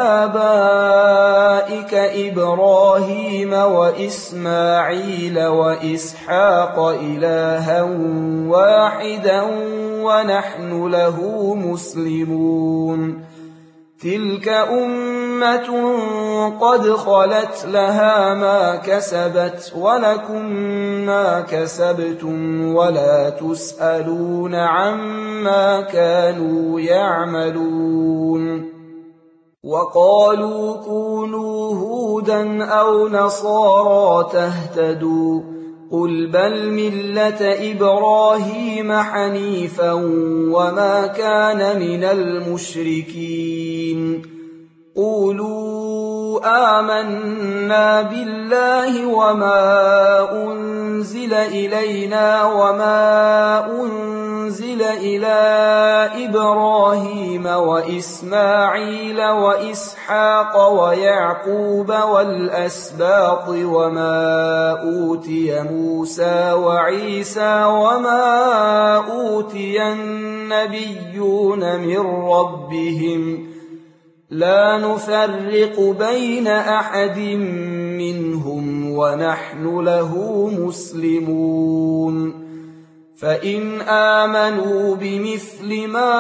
آبائك إبراهيم وإسماعيل وإسحاق إلها واحدا ونحن له مسلمون تلك أمة قد خلت لها ما كسبت ولكم ما كسبتم ولا تسألون عما كانوا يعملون وقالوا كونوا هودا أو نصارى تهتدوا قل بل ملة إبراهيم حنيفا وما كان من المشركين قولوا آمنا بالله وما أنزل إلينا وما أنزل إلى إبراهيم وإسماعيل وإسحاق ويعقوب والأسباط وما أوتي موسى وعيسى وما أوتي النبيون من ربهم لا نفرق بين أحد منهم ونحن له مسلمون فإن آمنوا بمثل ما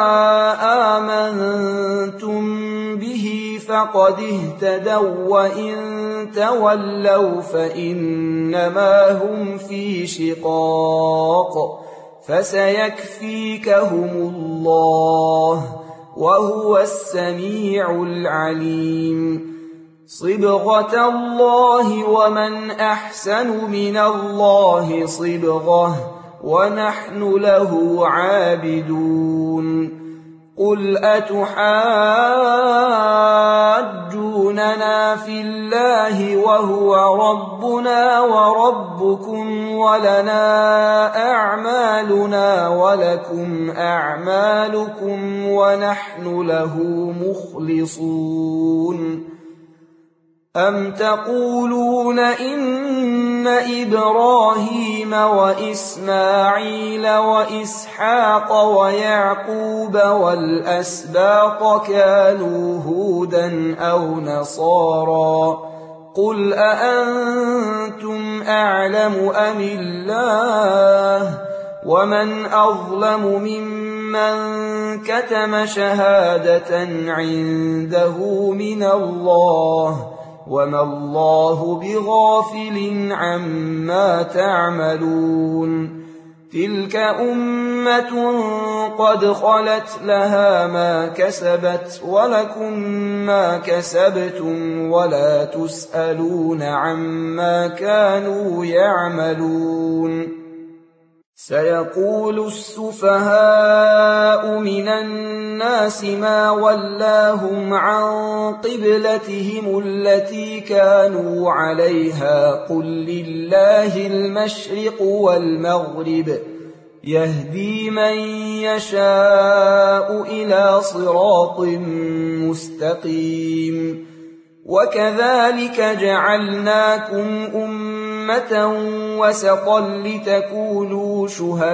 آمنتم به فقد اهتدوا وإن تولوا فإنما هم في شقاق فسيكفيكهم الله وهو السميع العليم صبغة الله ومن أحسن من الله صبغة ونحن له عابدون قل أتحاجوننا يخادعوننا في الله وهو ربنا وربكم ولنا أعمالنا ولكم أعمالكم ونحن له مخلصون. أم تقولون إن إبراهيم وإسماعيل وإسحاق ويعقوب والأسباط كانوا هودا أو نصارى؟ قل أأنتم أعلم أم الله؟ ومن أظلم ممن كتم شهادة عنده من الله وما الله بغافل عما تعملون. تلك أمة قد خلت لها ما كسبت ولكم ما كسبتم ولا تسألون عما كانوا يعملون. سيقول السفهاء من الناس ما ولاهم عن قبلتهم التي كانوا عليها قل لله المشرق والمغرب يهدي من يشاء إلى صراط مستقيم. وكذلك جعلناكم أمة وسطا لتكونوا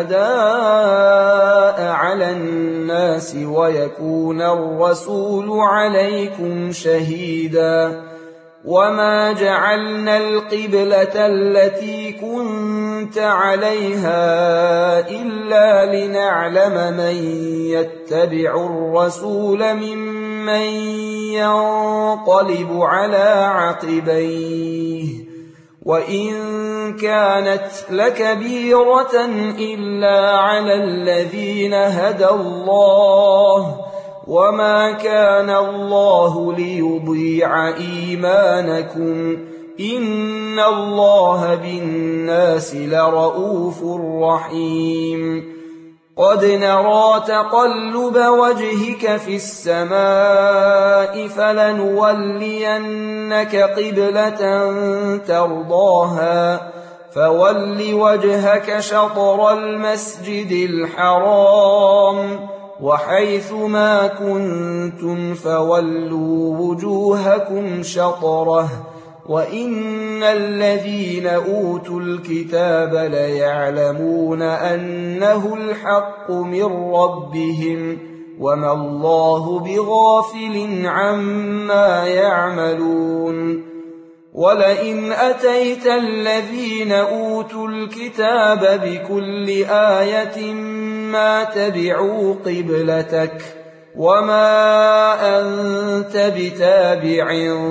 شهداء على الناس ويكون الرسول عليكم شهيدا. وما جعلنا القبلة التي كنت عليها إلا لنعلم من يتبع الرسول ممن ينقلب على عقبيه وإن كانت لكبيرة إلا على الذين هدى الله وما كان الله ليضيع إيمانكم إن الله بالناس لرؤوف رحيم. قد نرى تقلب وجهك في السماء فلنولينك قبلة ترضاها فول وجهك شطر المسجد الحرام وحيث ما كنتم فولوا وجوهكم شطره وإن الذين أوتوا الكتاب ليعلمون أنه الحق من ربهم وما الله بغافل عما يعملون. ولئن أتيت الذين أوتوا الكتاب بكل آية ما تبعوا قبلتك وما أنت بتابع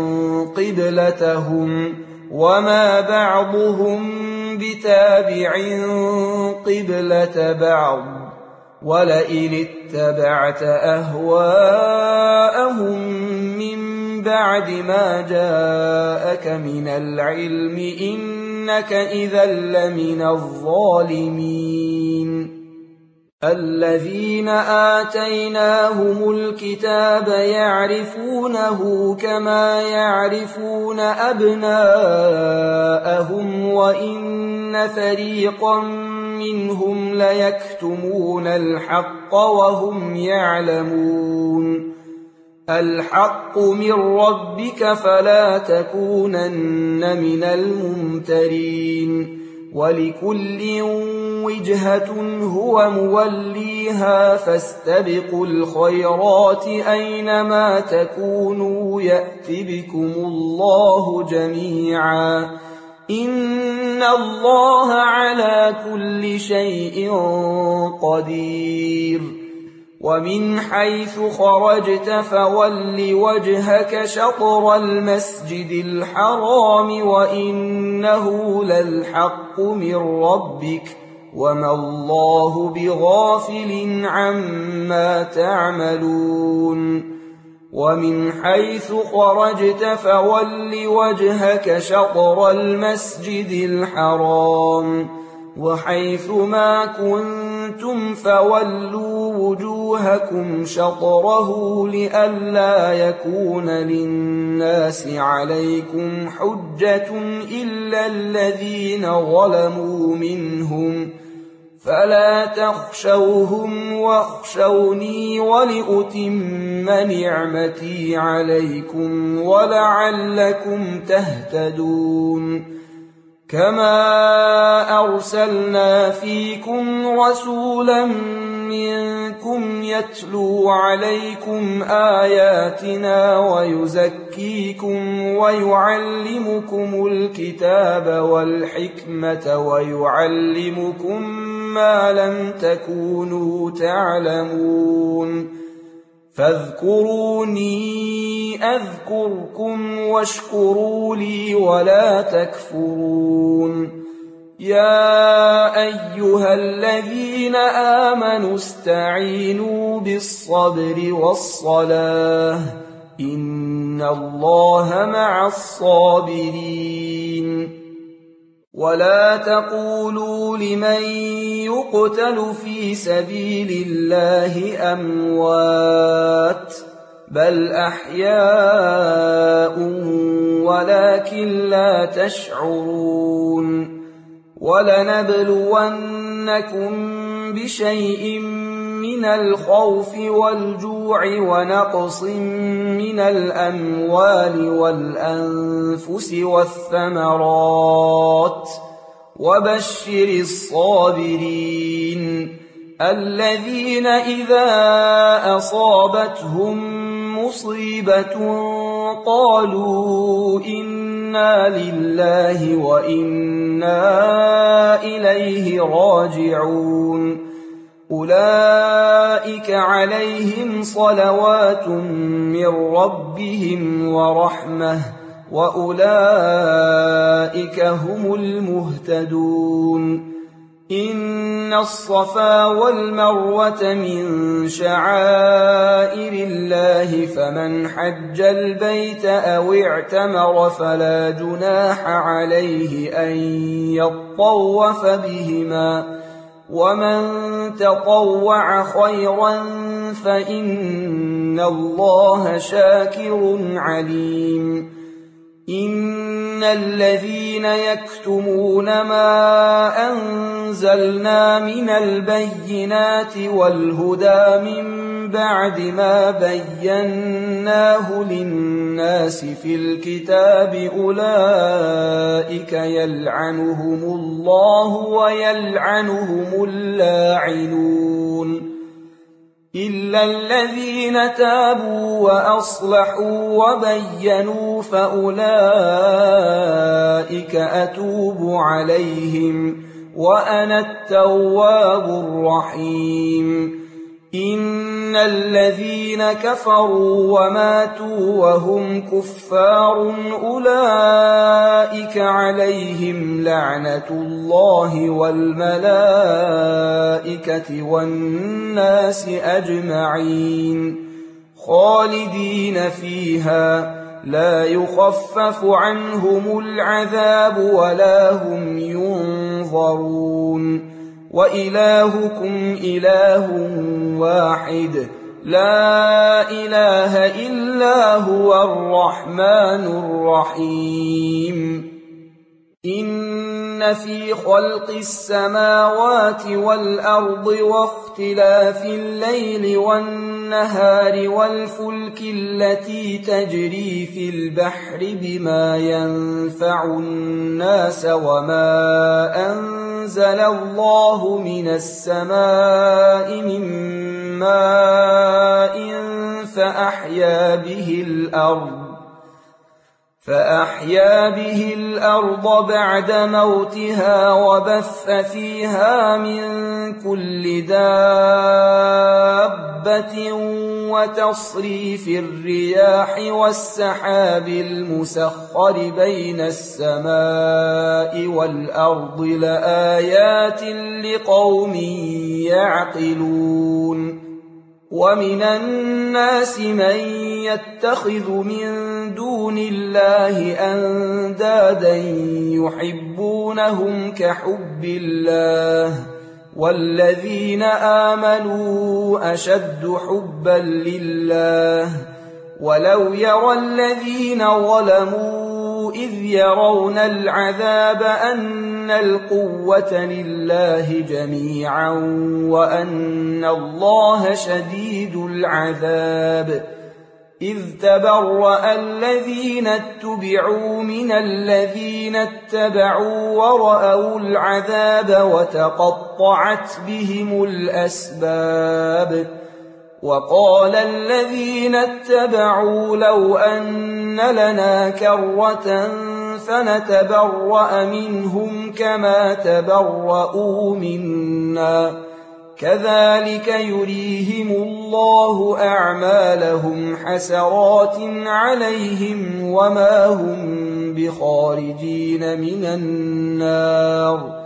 قبلتهم وما بعضهم بتابع قبلة بعض ولئن اتبعت أهواءهم من بعد ما جاءك من العلم إنك إذا لمن الظالمين. الذين آتيناهم الكتاب يعرفونه كما يعرفون أبناءهم وإن فريقا منهم ليكتمون الحق وهم يعلمون. الحق من ربك فلا تكونن من الممترين. ولكل وجهة هو موليها فاستبقوا الخيرات أينما تكونوا يأت بكم الله جميعا إن الله على كل شيء قدير. ومن حيث خرجت فول وجهك شطر المسجد الحرام وإنه للحق من ربك وما الله بغافل عما تعملون. ومن حيث خرجت فول وجهك شطر المسجد الحرام وحيث ما كنتم فولوا وُجُوهَكُمْ شَطْرَهُ لِئَلَّا يَكُونَ لِلنَّاسِ عَلَيْكُمْ حُجَّةٌ إِلَّا الَّذِينَ ظَلَمُوا مِنْهُمْ فَلَا تَخْشَوْهُمْ وَاخْشَوْنِي وَلِأُتِمَّ نِعْمَتِي عَلَيْكُمْ وَلَعَلَّكُمْ تَهْتَدُونَ كَمَا أَرْسَلْنَا فِيكُمْ رَسُولًا مِّنكُمْ يَتْلُو عَلَيْكُمْ آيَاتِنَا وَيُزَكِّيكُمْ وَيُعَلِّمُكُمُ الْكِتَابَ وَالْحِكْمَةَ وَيُعَلِّمُكُم مَّا لَمْ تَكُونُوا تَعْلَمُونَ فاذكروني أذكركم واشكروا لي ولا تكفرون يا أيها الذين آمنوا استعينوا بالصبر والصلاة إن الله مع الصابرين ولا تقولوا لمن يقتل في سبيل الله أموات بل أحياء ولكن لا تشعرون ولنبلونكم بشيء من الخوف والجوع ونقص من الأموال والأنفس والثمرات وبشر الصابرين الذين إذا أصابتهم مصيبة قالوا إنا لله وإنا إليه راجعون أولئك عليهم صلوات من ربهم ورحمة وأولئك هم المهتدون إن الصفا والمروة من شعائر الله فمن حج البيت أو اعتمر فلا جناح عليه أن يطوف بهما ومن تطوع خيرا فإن الله شاكر عليم إن الذين يكتمون ما أنزلنا من البينات والهدى من بعد ما بيناه للناس في الكتاب أولئك يلعنهم الله ويلعنهم اللاعنون إلا الذين تابوا وأصلحوا وبينوا فأولئك أتوب عليهم وأنا التواب الرحيم إن الذين كفروا وماتوا وهم كفار أولئك عليهم لعنة الله والملائكة والناس أجمعين خالدين فيها لا يخفف عنهم العذاب ولا هم ينظرون وإلهكم إله واحد لا إله إلا هو الرحمن الرحيم إن في خلق السماوات والأرض واختلاف الليل والنهار والفلك التي تجري في البحر بما ينفع الناس وما أنزل الله من السماء من ماء فأحيا به الأرض فأحيا به الأرض بعد موتها وبث فيها من كل دابة وتصريف الرياح والسحاب المسخر بين السماء والأرض لآيات لقوم يعقلون ومن الناس من يتخذ من دون الله أندادا يحبونهم كحب الله والذين آمنوا أشد حبا لله ولو يرى الذين ظلموا إذ يرون العذاب أن القوة لله جميعا وأن الله شديد العذاب إذ تبرأ الذين اتبعوا من الذين اتبعوا ورأوا العذاب وتقطعت بهم الأسباب وقال الذين اتبعوا لو أن لنا كرة فنتبرأ منهم كما تبرؤوا منا كذلك يريهم الله أعمالهم حسرات عليهم وما هم بخارجين من النار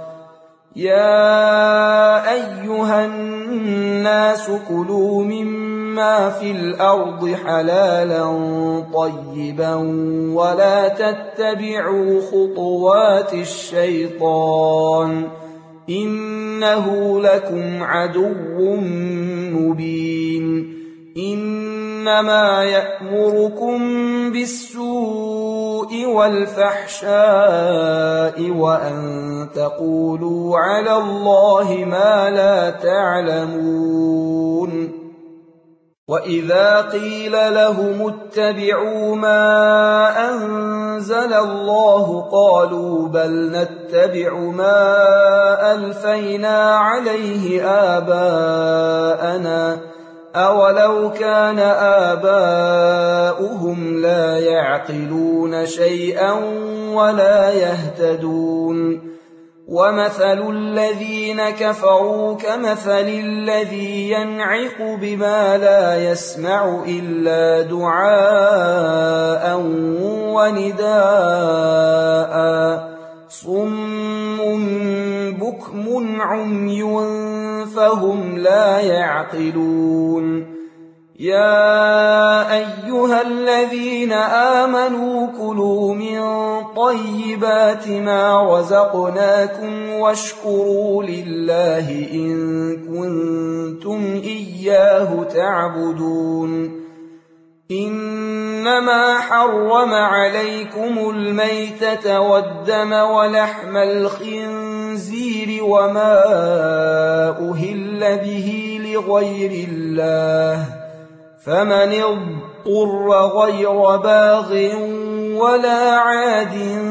يا أيها الناس كلوا مما في الأرض حلالا طيبا ولا تتبعوا خطوات الشيطان إنه لكم عدو مبين إنما يأمركم بالسوء والفحشاء وأن تقولوا على الله ما لا تعلمون وإذا قيل لهم اتبعوا ما أنزل الله قالوا بل نتبع ما ألفينا عليه آباءنا أولو كان آباؤهم لا يعقلون شيئا ولا يهتدون ومثل الذين كفروا كمثل الذي ينعق بما لا يسمع إلا دعاء ونداء صم بكم عمي فهم لا يعقلون يا أيها الذين آمنوا كلوا من طيبات ما رزقناكم واشكروا لله إن كنتم إياه تعبدون إنما حرم عليكم الميتة والدم ولحم الخنزير وما أهل به لغير الله فمن اضطر غير باغ ولا عاد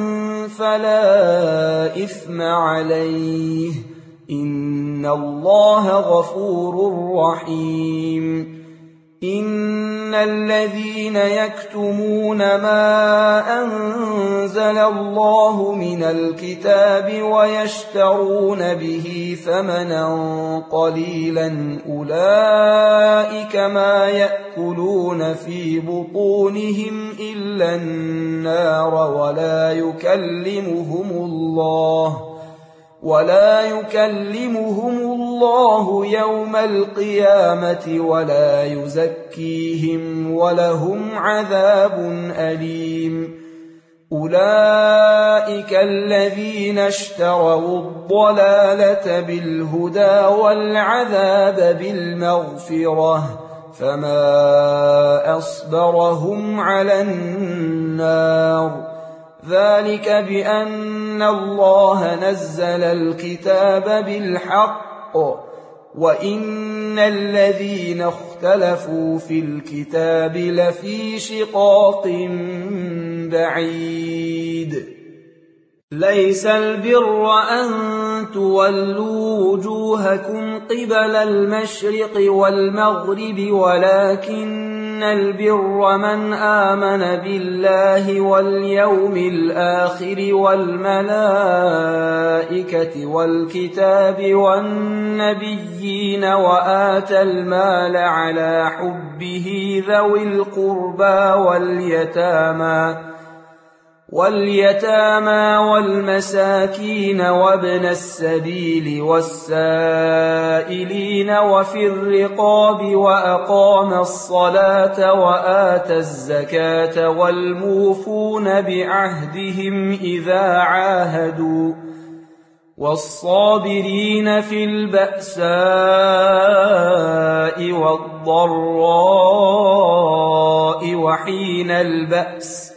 فلا إثم عليه إن الله غفور رحيم إن الذين يكتمون ما أنزل الله من الكتاب ويشترون به ثمنا قليلا أولئك ما يأكلون في بطونهم إلا النار ولا يكلمهم الله ولا يكلمهم الله يوم القيامة ولا يزكيهم ولهم عذاب أليم أولئك الذين اشتروا الضلالة بالهدى والعذاب بالمغفرة فما أصبرهم على النار ذلك بأن الله نزل الكتاب بالحق وإن الذين اختلفوا في الكتاب لفي شقاق بعيد ليس البر أن تولوا وجوهكم قبل المشرق والمغرب ولكن البر من آمن بالله واليوم الآخر والملائكة والكتاب والنبيين وآتى المال على حبه ذوي القربى واليتامى واليتامى والمساكين وابن السبيل والسائلين وفي الرقاب وأقام الصلاة وآتى الزكاة والموفون بعهدهم إذا عاهدوا والصابرين في البأساء والضراء وحين البأس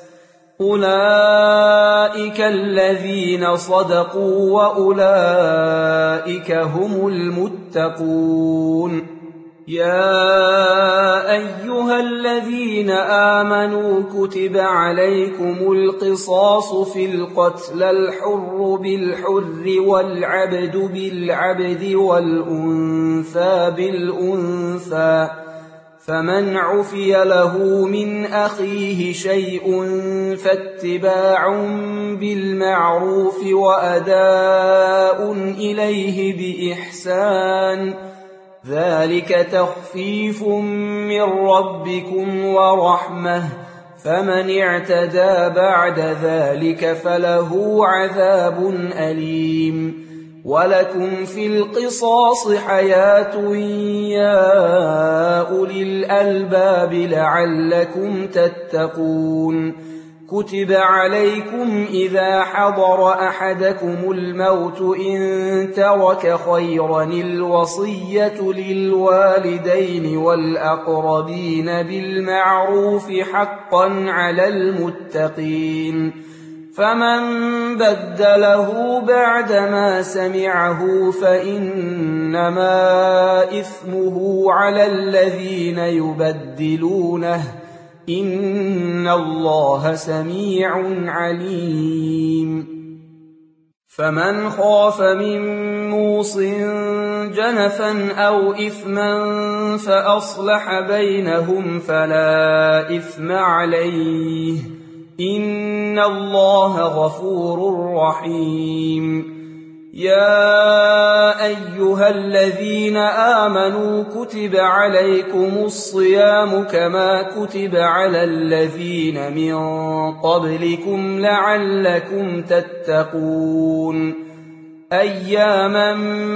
أولئك الذين صدقوا وأولئك هم المتقون يا أيها الذين آمنوا كتب عليكم القصاص في القتل الحر بالحر والعبد بالعبد والأنثى بالأنثى فمن عفي له من أخيه شيء فاتباع بالمعروف وأداء إليه بإحسان ذلك تخفيف من ربكم ورحمة فمن اعتدى بعد ذلك فله عذاب أليم ولكم في القصاص حياة يا أولي الألباب لعلكم تتقون كتب عليكم إذا حضر أحدكم الموت إن ترك خيرا الوصية للوالدين والأقربين بالمعروف حقا على المتقين فمن بدله بعدما سمعه فإنما إثمه على الذين يبدلونه إن الله سميع عليم فمن خاف من موص جنفا أو إثما فأصلح بينهم فلا إثم عليه إن الله غفور رحيم يا أيها الذين آمنوا كتب عليكم الصيام كما كتب على الذين من قبلكم لعلكم تتقون أياما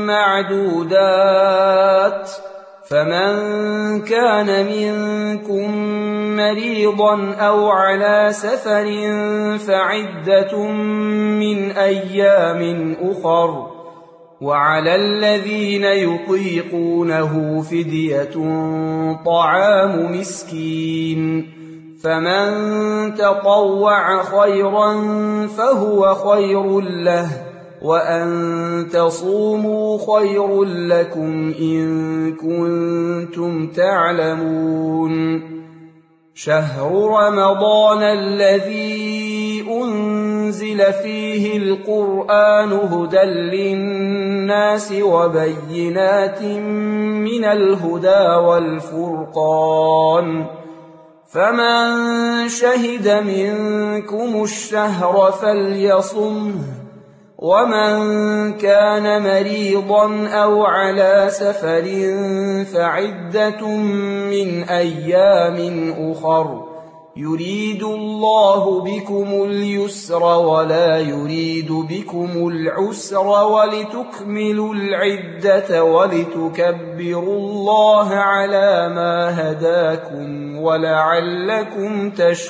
معدودات فمن كان منكم مريضا أو على سفر فعدة من أيام أخر وعلى الذين يطيقونه فدية طعام مسكين فمن تطوع خيرا فهو خير له وأن تصوموا خير لكم إن كنتم تعلمون شهر رمضان الذي أنزل فيه القرآن هدى للناس وبينات من الهدى والفرقان فمن شهد منكم الشهر فليصمه ومن كان مريضا أو على سفر فعدة من أيام أخر يريد الله بكم اليسر ولا يريد بكم العسر ولتكملوا العدة ولتكبروا الله على ما هداكم ولعلكم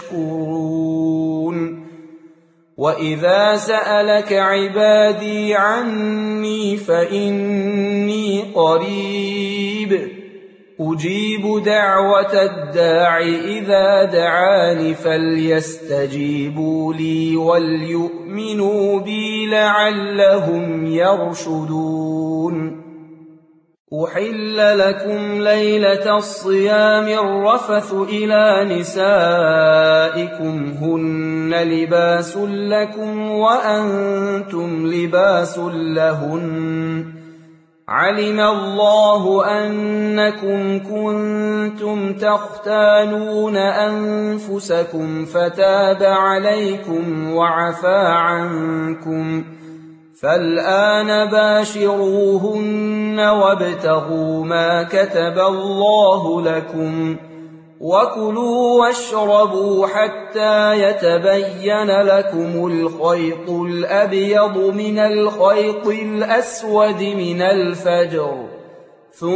تشكرون وإذا سألك عبادي عني فإني قريب أجيب دعوة الداع إذا دعاني فليستجيبوا لي وليؤمنوا بي لعلهم يرشدون أحل لكم ليلة الصيام الرفث إلى نسائكم هن لباس لكم وأنتم لباس لهن علم الله أنكم كنتم تختانون أنفسكم فتاب عليكم وعفى عنكم فالآن باشروهن وابتغوا ما كتب الله لكم وكلوا واشربوا حتى يتبين لكم الخيط الأبيض من الخيط الأسود من الفجر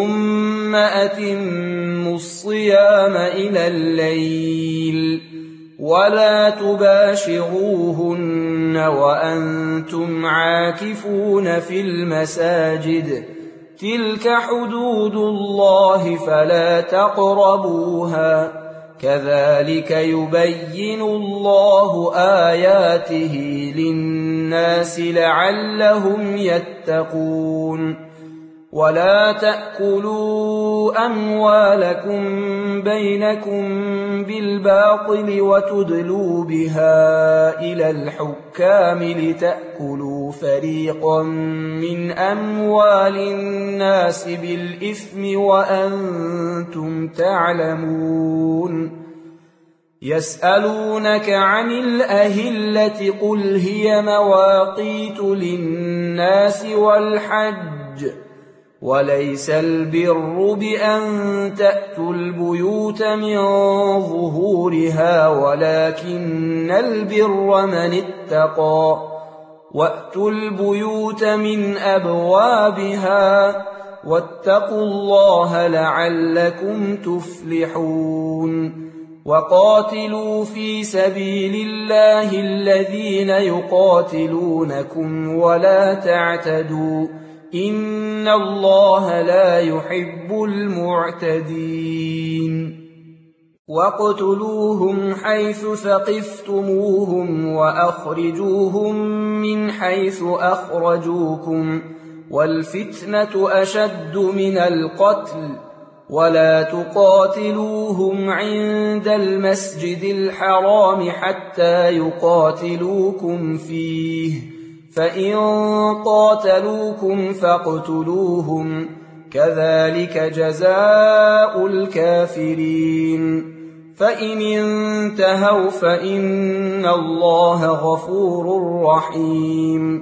ثم أتموا الصيام إلى الليل ولا تباشروهن وأنتم عاكفون في المساجد تلك حدود الله فلا تقربوها كذلك يبين الله آياته للناس لعلهم يتقون ولا تأكلوا أموالكم بينكم بالباطل وتدلوا بها إلى الحكام لتأكلوا فريقا من أموال الناس بالإثم وأنتم تعلمون يسألونك عن الأهلة قل هي مواقيت للناس والحج وليس البر بأن تأتوا البيوت من ظهورها ولكن البر من اتقى وأتوا البيوت من أبوابها واتقوا الله لعلكم تفلحون وقاتلوا في سبيل الله الذين يقاتلونكم ولا تعتدوا إن الله لا يحب المعتدين واقتلوهم حيث ثقفتموهم وأخرجوهم من حيث أخرجوكم والفتنة أشد من القتل ولا تقاتلوهم عند المسجد الحرام حتى يقاتلوكم فيه فإن قاتلوكم فاقتلوهم كذلك جزاء الكافرين فإن انتهوا فإن الله غفور رحيم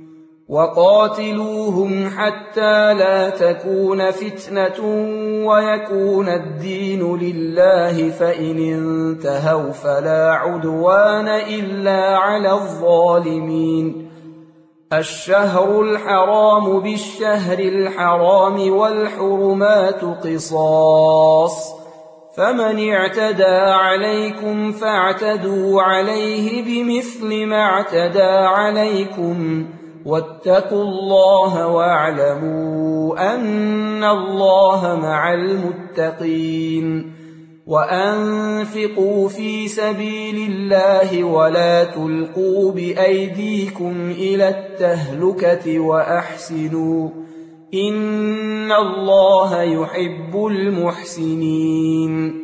وقاتلوهم حتى لا تكون فتنة ويكون الدين لله فإن انتهوا فلا عدوان إلا على الظالمين الشهر الحرام بالشهر الحرام والحرمات قصاص فمن اعتدى عليكم فاعتدوا عليه بمثل ما اعتدى عليكم واتقوا الله واعلموا أن الله مع المتقين وأنفقوا في سبيل الله ولا تلقوا بأيديكم إلى التهلكة وأحسنوا إن الله يحب المحسنين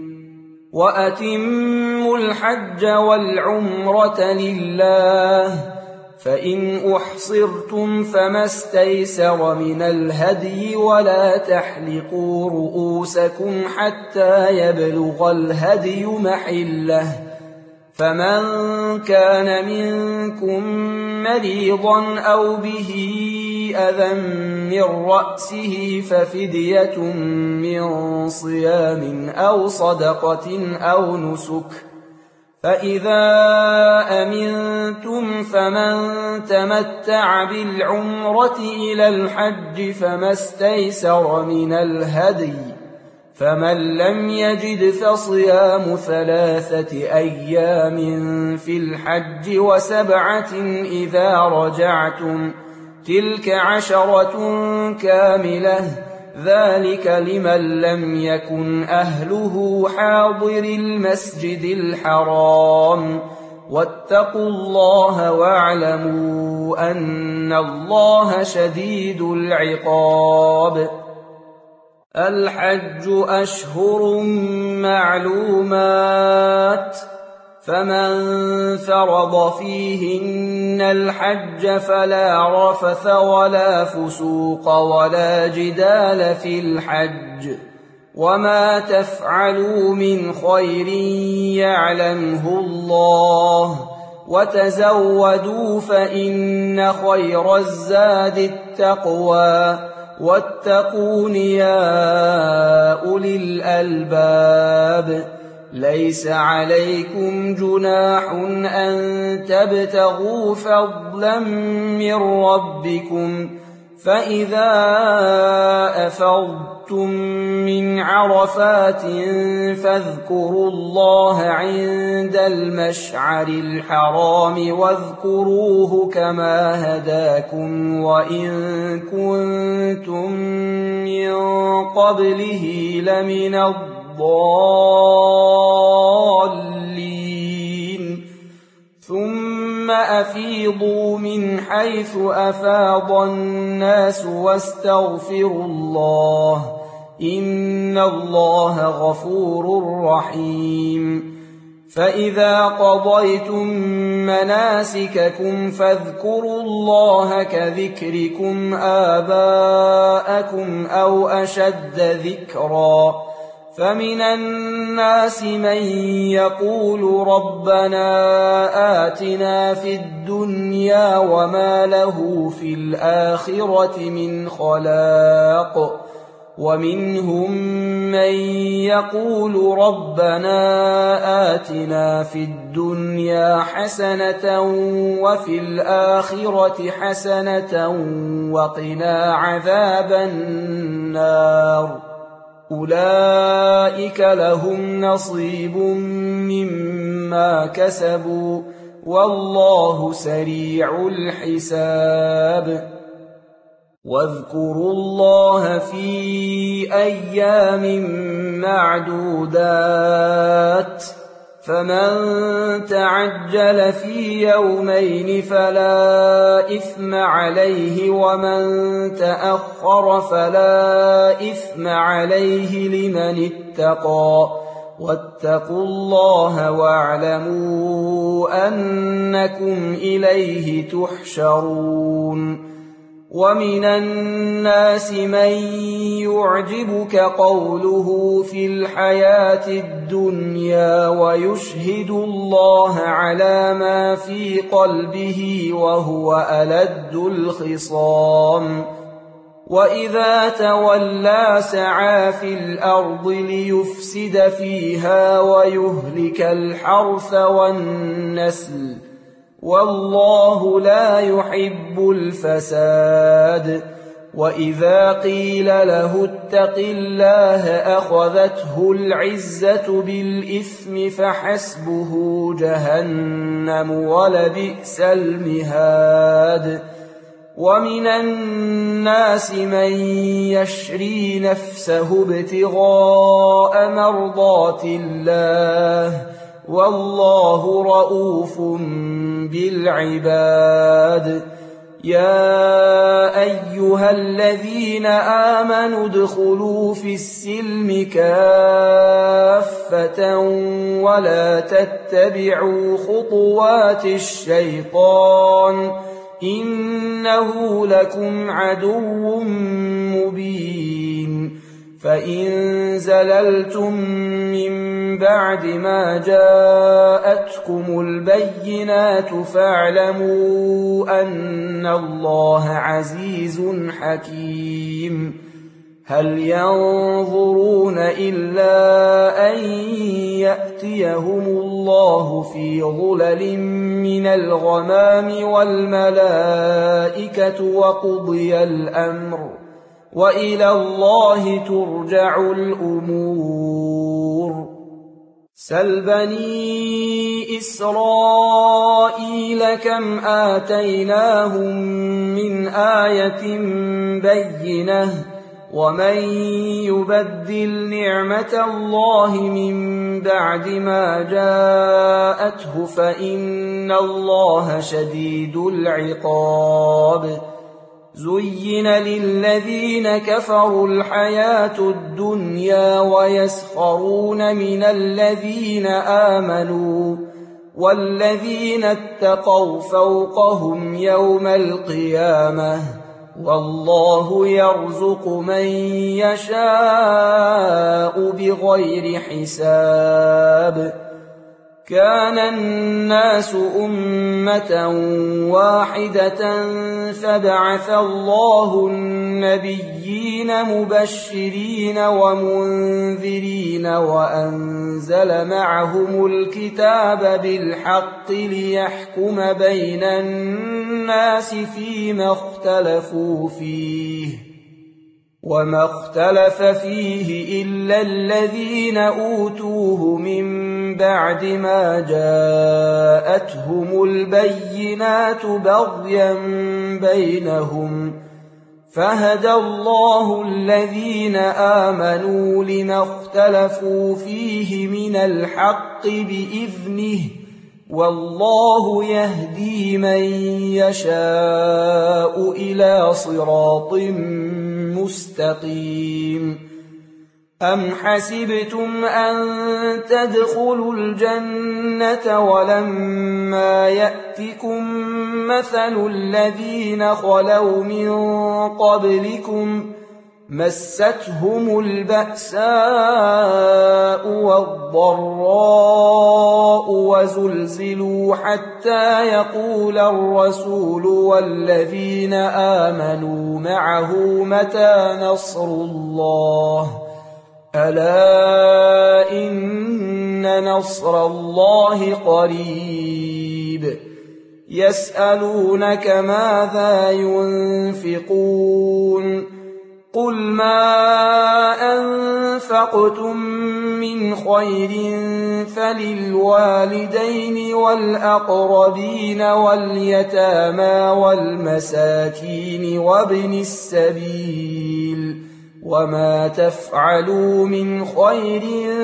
وأتموا الحج والعمرة لله فإن أحصرتم فما استيسر من الهدي ولا تحلقوا رؤوسكم حتى يبلغ الهدي محله فمن كان منكم مريضا أو به أذى من رأسه ففدية من صيام أو صدقة أو نسك فإذا أمنتم فمن تمتع بالعمرة إلى الحج فما استيسر من الهدي فمن لم يجد فصيام ثلاثة أيام في الحج وسبعة إذا رجعتم تلك عشرة كاملة ذلك لمن لم يكن أهله حاضر المسجد الحرام واتقوا الله واعلموا أن الله شديد العقاب الحج أشهر معلومات فمن فرض فيهن الحج فلا رفث ولا فسوق ولا جدال في الحج وما تفعلوا من خير يعلمه الله وتزودوا فإن خير الزاد التقوى واتقون يا أولي الألباب ليس عليكم جناح أن تبتغوا فضلا من ربكم فإذا أفضتم من عرفات فاذكروا الله عند المشعر الحرام واذكروه كما هداكم وإن كنتم من قبله لمن الضالين ثم أفيضوا من حيث أفاض الناس واستغفروا الله إن الله غفور رحيم فإذا قضيتم مناسككم فاذكروا الله كذكركم آباءكم أو أشد ذكرا فمن الناس من يقول ربنا آتنا في الدنيا وما له في الآخرة من خلاق ومنهم من يقول ربنا آتنا في الدنيا حسنة وفي الآخرة حسنة وقنا عذاب النار أولئك لهم نصيب مما كسبوا والله سريع الحساب واذكروا الله في أيام معدودات فمن تعجل في يومين فلا إثم عليه ومن تأخر فلا إثم عليه لمن اتقى واتقوا الله واعلموا أنكم إليه تحشرون ومن الناس من يعجبك قوله في الحياة الدنيا ويشهد الله على ما في قلبه وهو ألد الخصام وإذا تولى سعى في الأرض ليفسد فيها ويهلك الحرث والنسل والله لا يحب الفساد وإذا قيل له اتق الله أخذته العزة بالإثم فحسبه جهنم ولبئس المهاد ومن الناس من يشري نفسه ابتغاء مرضات الله والله رؤوف بالعباد يا أيها الذين آمنوا ادخلوا في السلم كافة ولا تتبعوا خطوات الشيطان إنه لكم عدو مبين فإن زللتم من بعد ما جاءتكم البينات فاعلموا أن الله عزيز حكيم هل ينظرون إلا أن يأتيهم الله في ظلل من الغمام والملائكة وقضي الأمر وإلى الله ترجع الأمور سل بني إسرائيل كم آتيناهم من آية بينة ومن يبدل نعمة الله من بعد ما جاءته فإن الله شديد العقاب زين للذين كفروا الحياة الدنيا ويسخرون من الذين آمنوا والذين اتقوا فوقهم يوم القيامة والله يرزق من يشاء بغير حساب كان الناس أمة واحدة فبعث الله النبيين مبشرين ومنذرين وأنزل معهم الكتاب بالحق ليحكم بين الناس فيما اختلفوا فيه وما اختلف فيه إلا الذين أوتوه من بعد ما جاءتهم البينات بغيا بينهم فهدى الله الذين آمنوا لما اختلفوا فيه من الحق بإذنه والله يهدي من يشاء إلى صراط مستقيم. أم حسبتم أن تدخلوا الجنة ولما يأتكم مثل الذين خلوا من قبلكم مستهم البأساء والضراء وزلزلوا حتى يقول الرسول والذين آمنوا معه متى نصر الله ألا إن نصر الله قريب. يسألونك ماذا ينفقون قل ما أنفقتم من خير فللوالدين والأقربين واليتامى والمساكين وابن السبيل وما تفعلوا من خير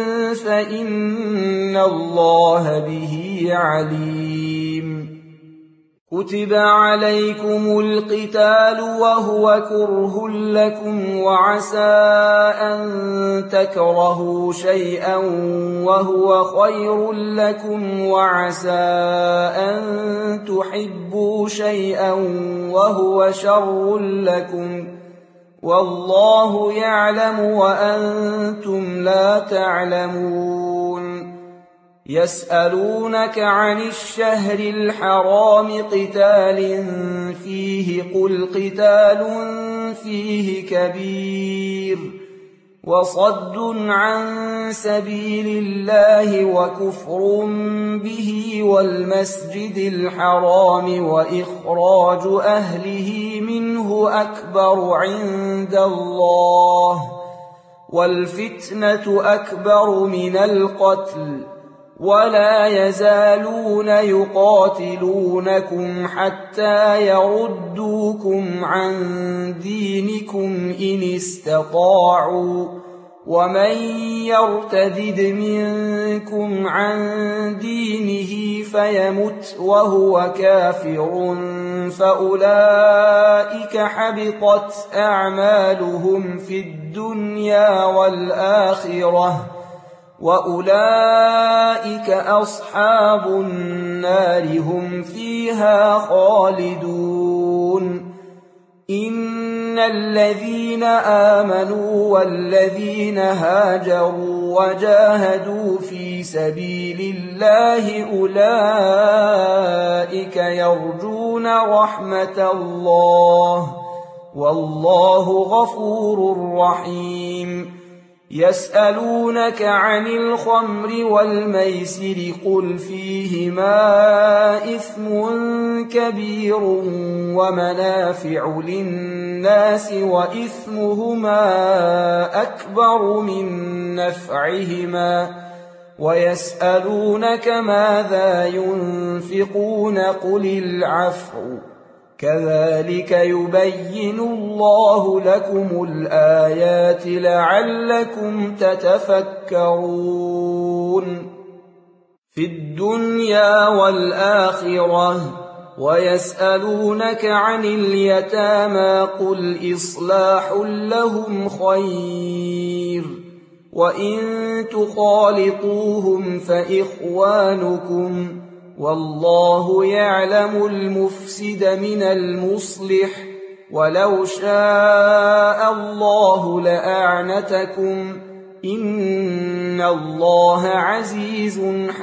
فإن الله به عليم. كتب عليكم القتال وهو كره لكم وعسى أن تكرهوا شيئا وهو خير لكم وعسى أن تحبوا شيئا وهو شر لكم والله يعلم وأنتم لا تعلمون. يسألونك عن الشهر الحرام قتال فيه قل قتال فيه كبير وصد عن سبيل الله وكفر به والمسجد الحرام وإخراج أهله منه أكبر عند الله والفتنة أكبر من القتل ولا يزالون يقاتلونكم حتى يردوكم عن دينكم إن استطاعوا ومن يرتدد منكم عن دينه فيمت وهو كافر فأولئك حبطت أعمالهم في الدنيا والآخرة وأولئك أصحاب النار هم فيها خالدون. إن الذين آمنوا والذين هاجروا وجاهدوا في سبيل الله أولئك يرجون رحمة الله والله غفور رحيم. يسألونك عن الخمر والميسر قل فيهما إثم كبير ومنافع للناس وإثمهما أكبر من نفعهما ويسألونك ماذا ينفقون قل العفو كذلك يبين الله لكم الآيات لعلكم تتفكرون. في الدنيا والآخرة ويسألونك عن اليتامى قل إصلاح لهم خير وإن تخالطوهم فإخوانكم والله يعلم المفسد من المصلح ولو شاء الله لأعنتكم إن الله عزيز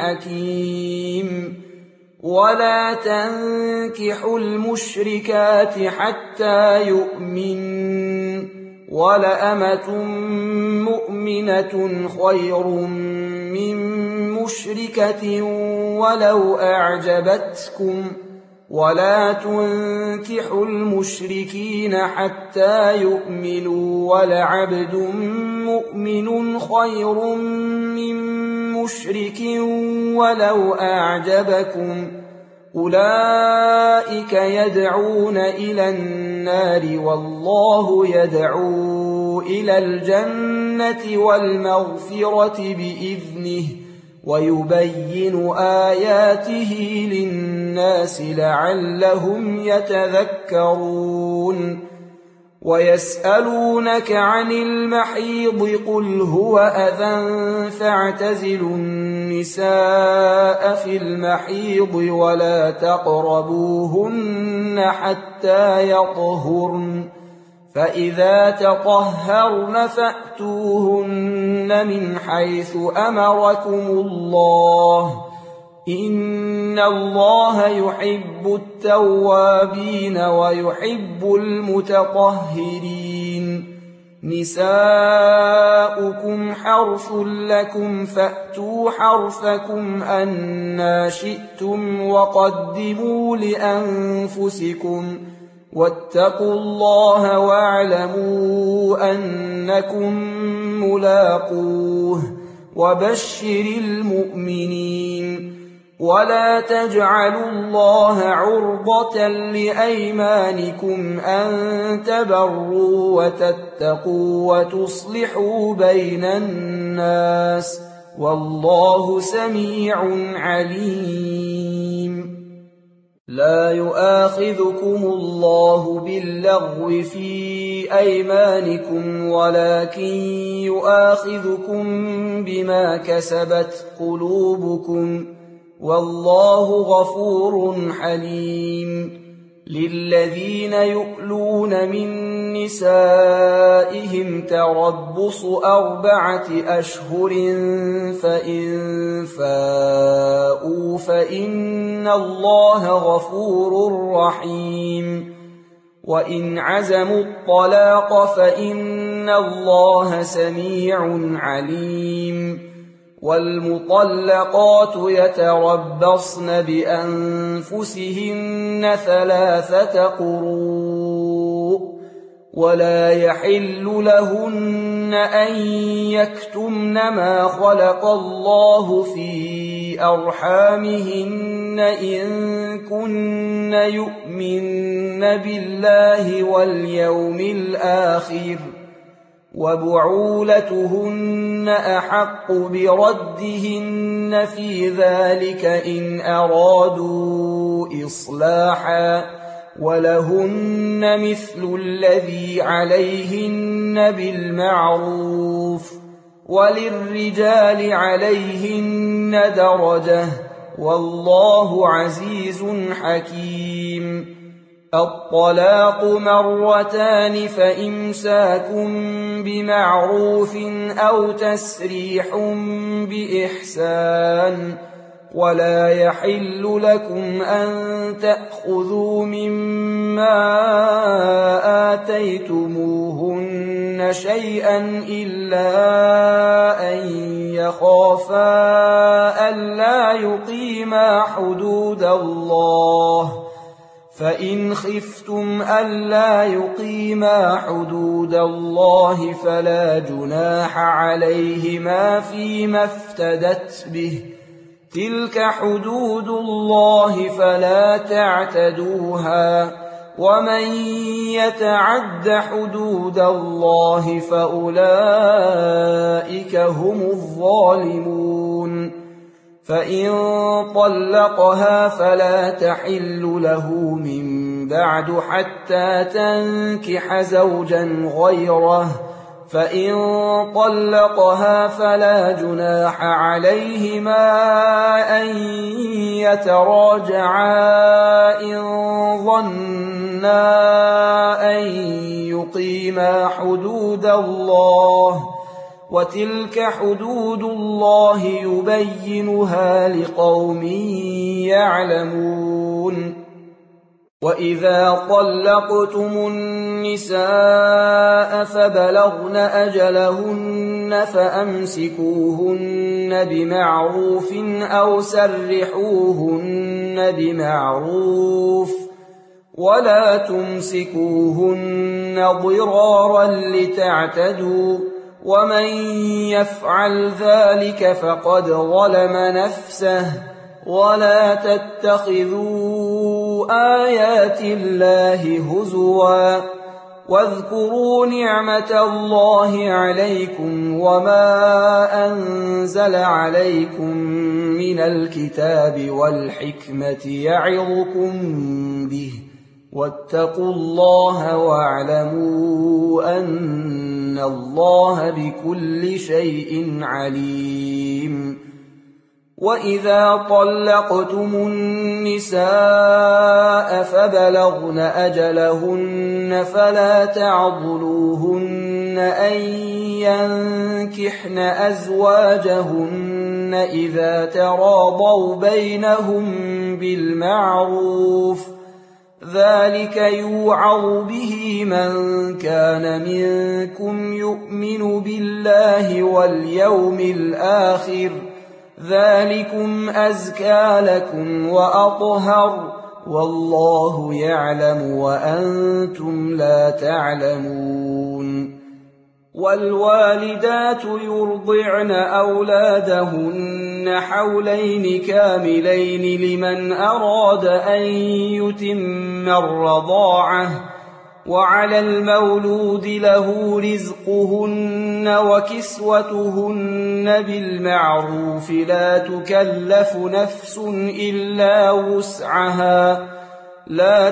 حكيم ولا تنكحوا المشركات حتى يؤمنن ولأمة مؤمنة خير من مشركة ولو أعجبتكم ولا تنكحوا المشركين حتى يؤمنوا ولعبد مؤمن خير من مشرك ولو أعجبكم أولئك يدعون إلى النار والله يدعو إلى الجنة والمغفرة بإذنه ويبين آياته للناس لعلهم يتذكرون ويسألونك عن المحيض قل هو أذى فاعتزلوا النساء في المحيض ولا تقربوهن حتى يطهرن فإذا تطهرن فأتوهن من حيث أمركم الله إن الله يحب التوابين ويحب المتطهرين نساؤكم حرث لكم فأتوا حرثكم أنا شئتم وقدموا لأنفسكم واتقوا الله واعلموا أنكم ملاقوه وبشر المؤمنين ولا تجعلوا الله عرضة لأيمانكم أن تبروا وتتقوا وتصلحوا بين الناس والله سميع عليم لا يؤاخذكم الله باللغو في أيمانكم ولكن يؤاخذكم بما كسبت قلوبكم والله غفور حليم للذين يؤلون من نسائهم تربص أربعة أشهر فإن فاءوا فإن الله غفور رحيم وإن عزموا الطلاق فإن الله سميع عليم والمطلقات يتربصن بأنفسهن ثلاثة قروء ولا يحل لهن أن يكتمن ما خلق الله في أرحامهن إن كن يؤمن بالله واليوم الآخر وبعولتهن أحق بردهن في ذلك إن أرادوا إصلاحا ولهن مثل الذي عليهن بالمعروف وللرجال عليهن درجة والله عزيز حكيم الطلاق مرتان فإمساك بمعروف أو تسريح بإحسان ولا يحل لكم أن تأخذوا مما آتيتموهن شيئا إلا أن يخافا ألا يقيما حدود الله فإن خفتم ألا يقيما حدود الله فلا جناح عليهما فيما افتدت به تلك حدود الله فلا تعتدوها ومن يتعد حدود الله فأولئك هم الظالمون فإن طلقها فلا تحل له من بعد حتى تنكح زوجا غيره فإن طلقها فلا جناح عليهما أن يتراجعا إن ظنا أن يقيما حدود الله وتلك حدود الله يبينها لقوم يعلمون. وإذا طلقتم النساء فبلغن أجلهن فأمسكوهن بمعروف أو سرحوهن بمعروف ولا تمسكوهن ضرارا لتعتدوا، ومن يفعل ذلك فقد ظلم نفسه. ولا تتخذوا آيات الله هزوا، واذكروا نعمة الله عليكم وما أنزل عليكم من الكتاب والحكمة يعظكم به، واتقوا الله واعلموا أن الله بكل شيء عليم. وإذا طلقتم النساء فبلغن أجلهن فلا تعضلوهن أن ينكحن أزواجهن إذا تراضوا بينهم بالمعروف، ذلك يوعظ به من كان منكم يؤمن بالله واليوم الآخر، ذلكم أزكى لكم وأطهر، والله يعلم وأنتم لا تعلمون. والوالدات يرضعن أولادهن حولين كاملين لمن أراد أن يتم الرضاعة، وعلى المولود له رزقهن وكسوتهن بالمعروف، لا تكلف نفس إلا وسعها، لا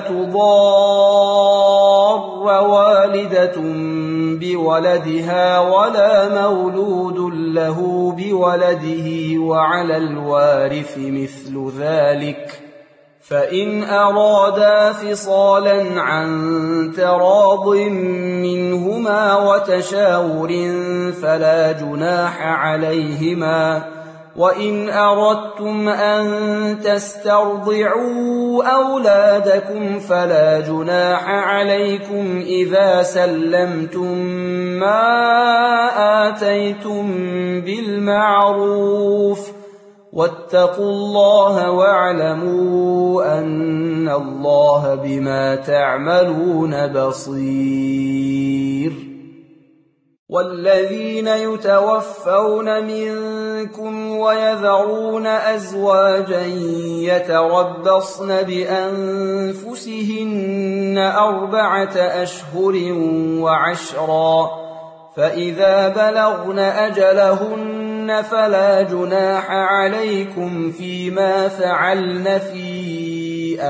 تضار والدة بولدها ولا مولود له بولده، وعلى الوارث مثل ذلك، فإن أرادا فصالا عن تراض منهما وتشاور فلا جناح عليهما. وإن أردتم أن تسترضعوا أولادكم فلا جناح عليكم إذا سلمتم ما آتيتم بالمعروف، واتقوا الله واعلموا أن الله بما تعملون بصير. والذين يتوفون منكم ويذرون أزواجا يتربصن بأنفسهن أربعة أشهر وعشرا، فإذا بلغن أجلهن فلا جناح عليكم فيما فعلن في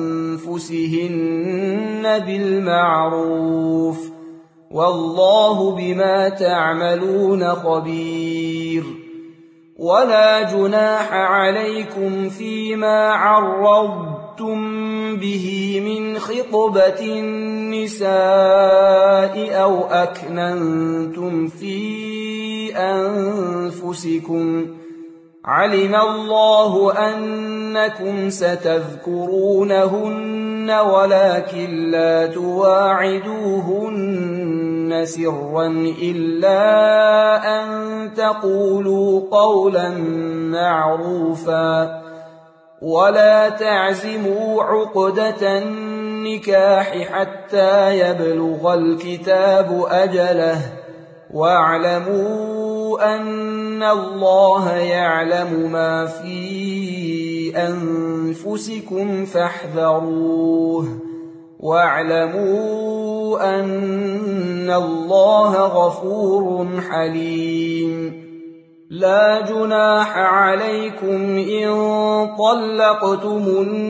أنفسهن بالمعروف، والله بما تعملون خبير. ولا جناح عليكم فيما عرضتم به من خطبة النساء أو أكننتم في أنفسكم، علم الله أنكم ستذكرونهن ولكن لا تواعدوهن سرا إلا أن تقولوا قولا معروفا، ولا تعزموا عقدة النكاح حتى يبلغ الكتاب أجله، واعلموا أن الله يعلم ما في أنفسكم فاحذروه، واعلموا أن الله غفور حليم. لا جناح عليكم إن طلقتم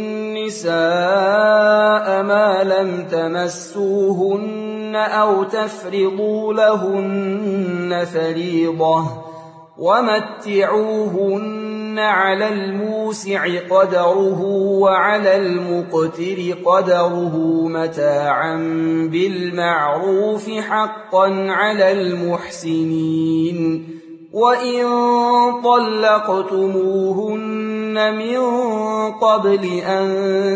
النساء ما لم تمسوهن أو تفرضوا لهن فريضة، ومتعوهن على الموسع قدره وعلى المقتر قدره متاعا بالمعروف حقا على المحسنين. وإن طلقتموهن من قبل أن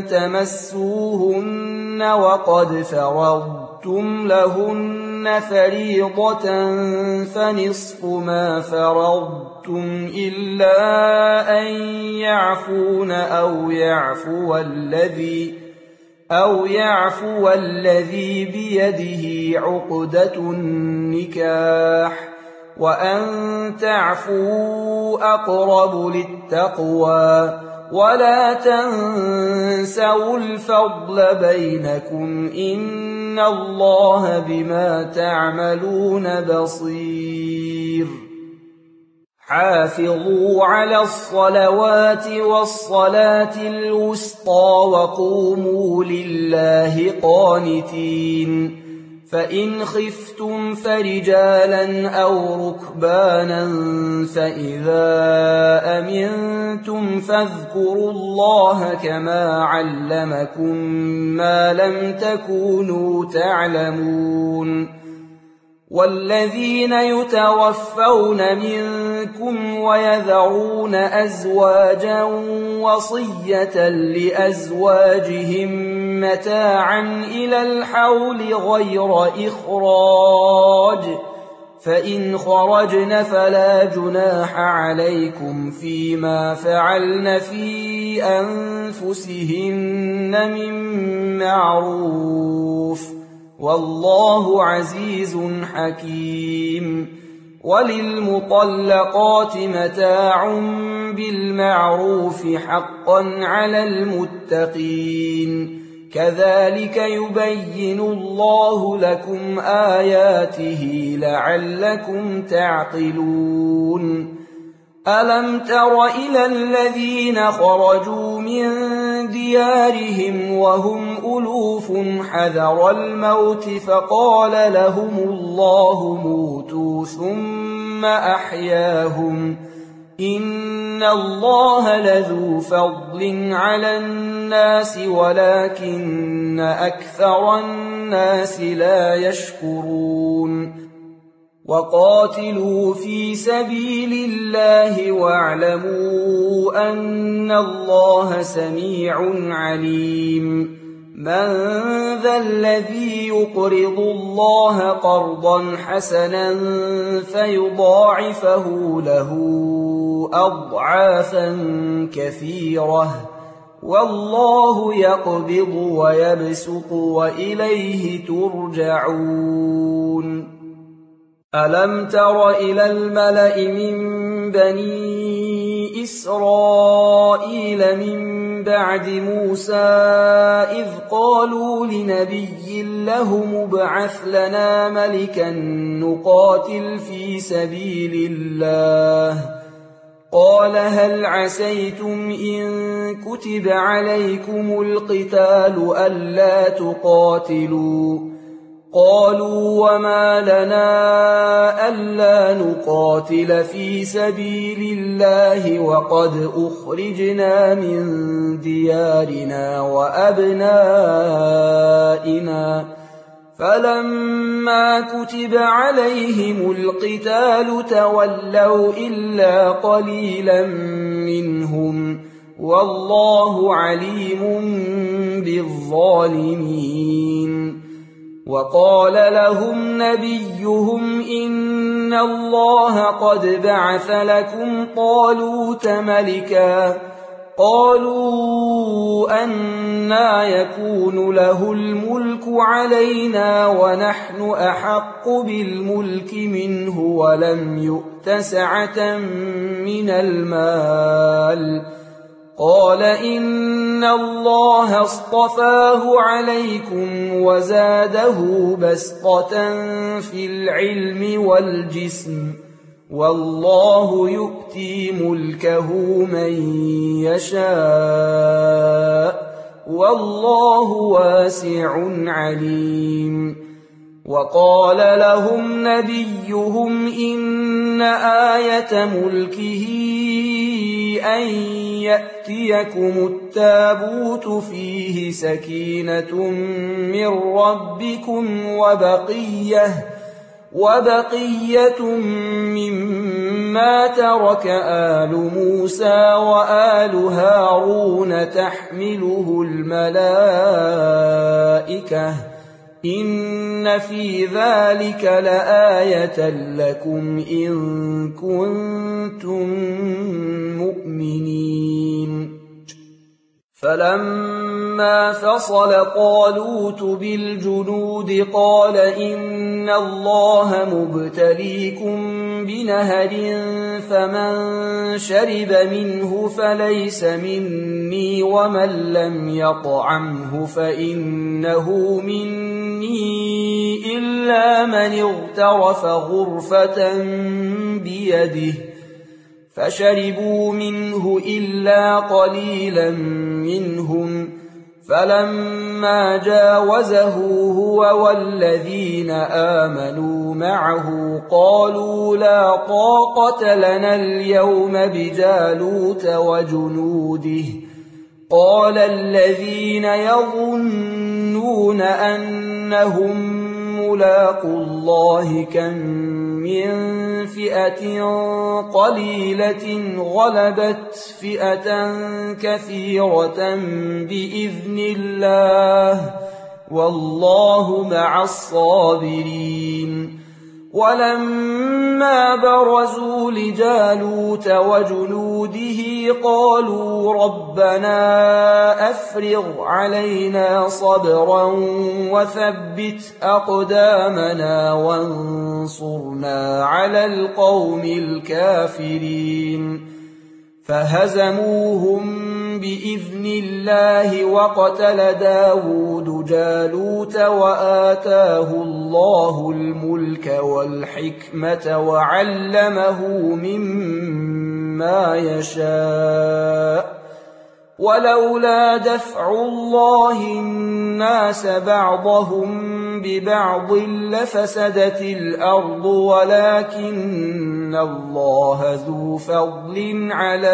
تمسوهن وقد فرضتم لهن فريضة فنصف ما فرضتم إلا أن يعفون أو يعفو الذي أو يعفو الذي بيده عقدة النكاح وأن تعفوا أقرب للتقوى ولا تنسوا الفضل بينكم إن الله بما تعملون بصير. حافظوا على الصلوات والصلاة الوسطى وقوموا لله قانتين. فإن خفتم فرجالا أو ركبانا فإذا أمنتم فاذكروا الله كما علمكم ما لم تكونوا تعلمون. والذين يتوفون منكم ويذرون أزواجا وصية لأزواجهم متاعا إلى الحول غير إخراج فإن خرجن فلا جناح عليكم فيما فعلن في أنفسهن من معروف والله عزيز حكيم. وللمطلقات متاع بالمعروف حقا على المتقين. كذلك يبين الله لكم آياته لعلكم تعقلون. ألم تر إلى الذين خرجوا من ديارهم وهم ألوف حذر الموت فقال لهم الله موتوا ثم أحياهم إن الله لذو فضل على الناس ولكن أكثر الناس لا يشكرون. وقاتلوا في سبيل الله واعلموا أن الله سميع عليم. من ذا الذي يقرض الله قرضا حسنا فيضاعفه له أضعافا كثيرة والله يقبض ويبسط وإليه ترجعون. ألم تر إلى الملأ من بني إسرائيل من بعد موسى إذ قالوا لنبي له ابعث لنا ملكا نقاتل في سبيل الله قال هل عسيتم إن كتب عليكم القتال ألا تقاتلوا قالوا وما لنا ألا نقاتل في سبيل الله وقد أخرجنا من ديارنا وأبنائنا فلما كتب عليهم القتال تولوا إلا قليلا منهم والله عليم بالظالمين. وقال لهم نبيهم إن الله قد بعث لكم طالوت ملكا قالوا أنى يكون له الملك علينا ونحن أحق بالملك منه ولم يؤت سعة من المال قال إن الله اصطفاه عليكم وزاده بسطة في العلم والجسم والله يؤتي ملكه من يشاء والله واسع عليم. وقال لهم نبيهم إن آية ملكه أن يأتيكم التابوت فيه سكينة من ربكم وبقية وبقية مما ترك آل موسى وآل هارون تحمله الملائكة إن في ذلك لآية لكم إن كنتم مؤمنين. فلما فصل طالوت بالجنود قال إن الله مبتليكم بنهر فمن شرب منه فليس مني ومن لم يطعمه فإنه مني إلا من اغترف غرفة بيده فشربوا منه إلا قليلا منهم فلما جاوزه هو والذين آمنوا معه قالوا لا طاقة لنا اليوم بجالوت وجنوده قال الذين يظنون أنهم ملاقو الله كم من فئة قليلة غلبت فئة كثيرة بإذن الله والله مع الصابرين. ولما برزوا لجالوت وجنوده قالوا ربنا أفرغ علينا صبرا وثبت أقدامنا وانصرنا على القوم الكافرين. فهزموهم بإذن الله وقتل داود جالوت وآتاه الله الملك والحكمة وعلمه مما يشاء ولولا دفع الله الناس بعضهم ببعض لفسدت الأرض ولكن الله ذو فضل على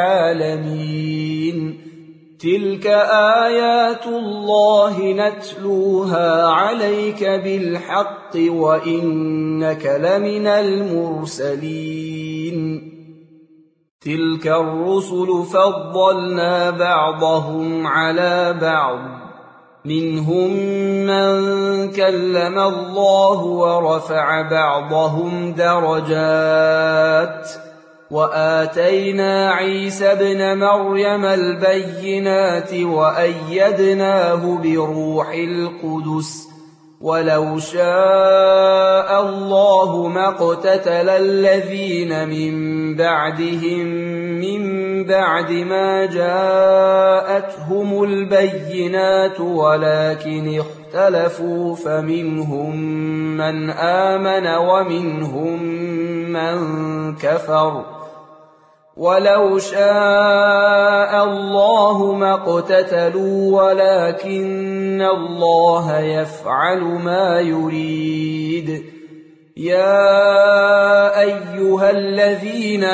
العالمين. تلك آيات الله نتلوها عليك بالحق وإنك لمن المرسلين. تلك الرسل فضلنا بعضهم على بعض منهم من كلم الله ورفع بعضهم درجات وآتينا عيسى ابن مريم البينات وأيدناه بروح القدس ولو شاء الله ما اقتتل الذين من بعدهم من بعد ما جاءتهم البينات ولكن اختلفوا فمنهم من آمن ومنهم من كفر ولو شاء الله ما اقتتلوا ولكن الله يفعل ما يريد. يا أيها الذين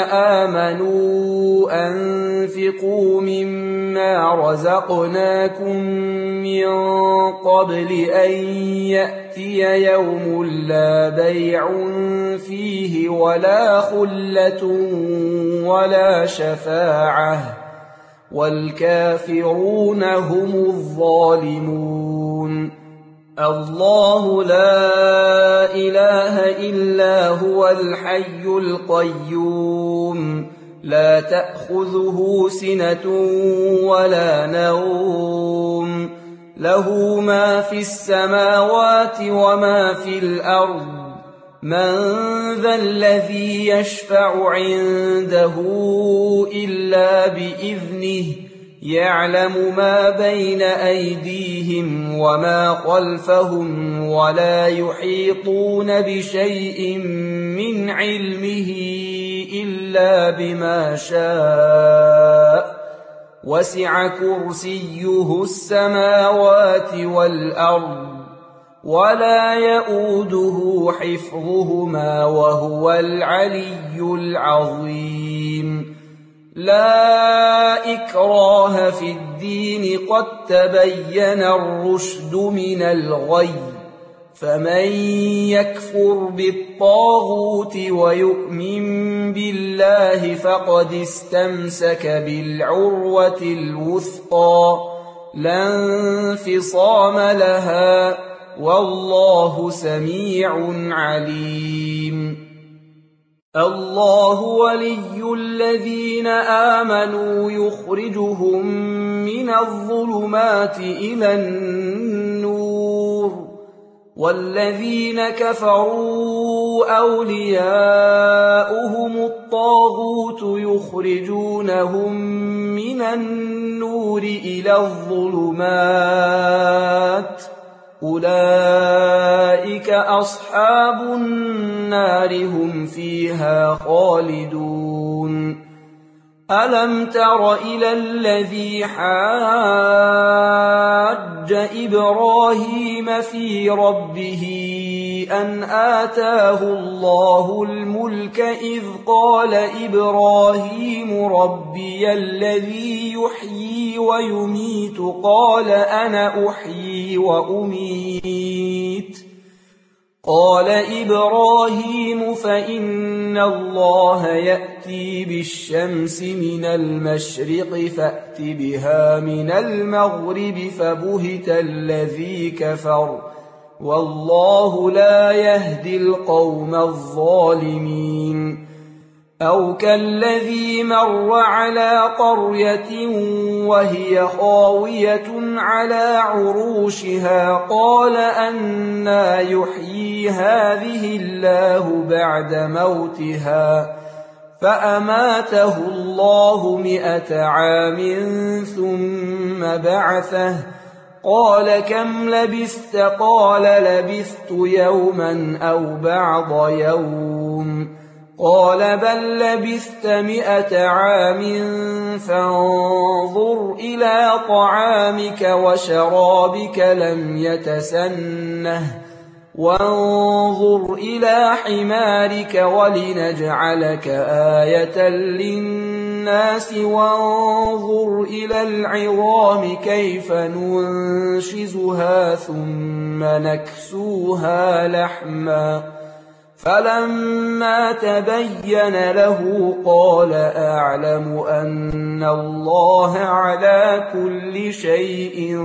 آمنوا أنفقوا مما رزقناكم من قبل أن يأتي يوم لا بيع فيه ولا خلة ولا شفاعة والكافرون هم الظالمون. الله لا إله إلا هو الحي القيوم لا تأخذه سنة ولا نوم له ما في السماوات وما في الأرض من ذا الذي يشفع عنده إلا بإذنه يعلم ما بين أيديهم وما خلفهم ولا يحيطون بشيء من علمه إلا بما شاء وسع كرسيه السماوات والأرض ولا يؤوده حفظهما وهو العلي العظيم. لا إكراه في الدين قد تبين الرشد من الغي فمن يكفر بالطاغوت ويؤمن بالله فقد استمسك بالعروة الوثقى لا انفصام لها والله سميع عليم الله ولي الذين آمنوا يخرجهم من الظلمات إلى النور والذين كفروا أولياؤهم الطاغوت يخرجونهم من النور إلى الظلمات أولئك أصحاب النار هم فيها خالدون ألم تر إلى الذي حاج إبراهيم في ربه أن آتاه الله الملك إذ قال إبراهيم ربي الذي يحيي ويميت قال أنا أحيي وأميت قال إبراهيم فإن الله يأتي بالشمس من المشرق فأت بها من المغرب فبهت الذي كفر والله لا يهدي القوم الظالمين أو كالذي مر على قرية وهي خاوية على عروشها قال أنى يحيي هذه الله بعد موتها فأماته الله مئة عام ثم بعثه قال كم لبثت قال لبثت يوما أو بعض يوم قال بل لبثت مئة عام فانظر إلى طعامك وشرابك لم يتسنه وانظر إلى حمارك ولنجعلك آية للناس وانظر إلى العظام كيف ننشزها ثم نكسوها لحما فلما تبين له قال أعلم أن الله على كل شيء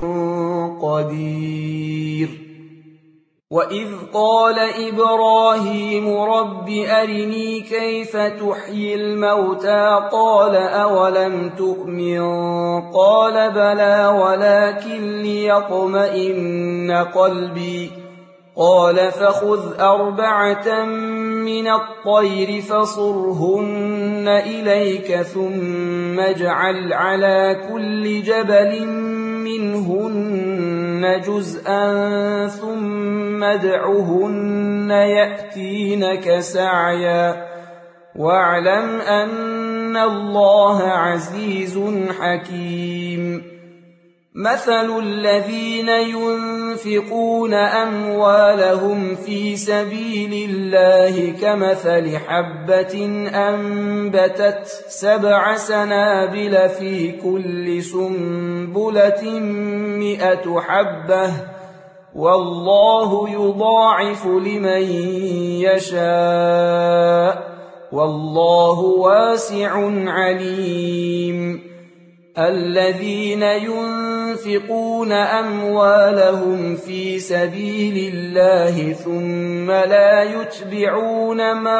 قدير وإذ قال إبراهيم رب أرني كيف تحيي الموتى قال أولم تؤمن قال بلى ولكن ليطمئن قلبي قال فخذ أربعة من الطير فصرهن إليك ثم اجعل على كل جبل منهن جزءا ثم ادعهن يأتينك سعيا واعلم أن الله عزيز حكيم مثل الذين ينفقون أموالهم في سبيل الله كمثل حبة أنبتت سبع سنابل في كل سنبلة مئة حبة والله يضاعف لمن يشاء والله واسع عليم الذين ينفقون أموالهم في سبيل الله ثم لا يتبعون ما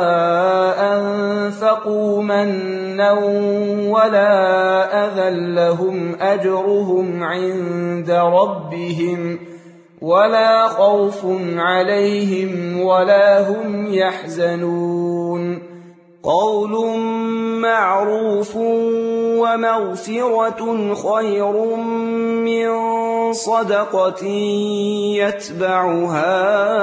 أنفقوا منا ولا أذى لهم أجرهم عند ربهم ولا خوف عليهم ولا هم يحزنون قول معروف ومغفرة خير من صدقة يتبعها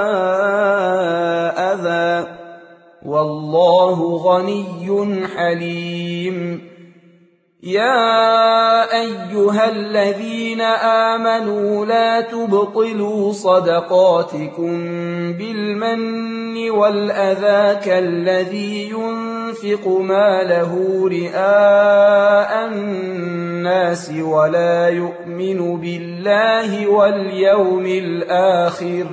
أذى والله غني حليم يا أيها الذين آمنوا لا تبطلوا صدقاتكم بالمن والأذى كالذي ينفق ماله رئاء الناس ولا يؤمن بالله واليوم الآخر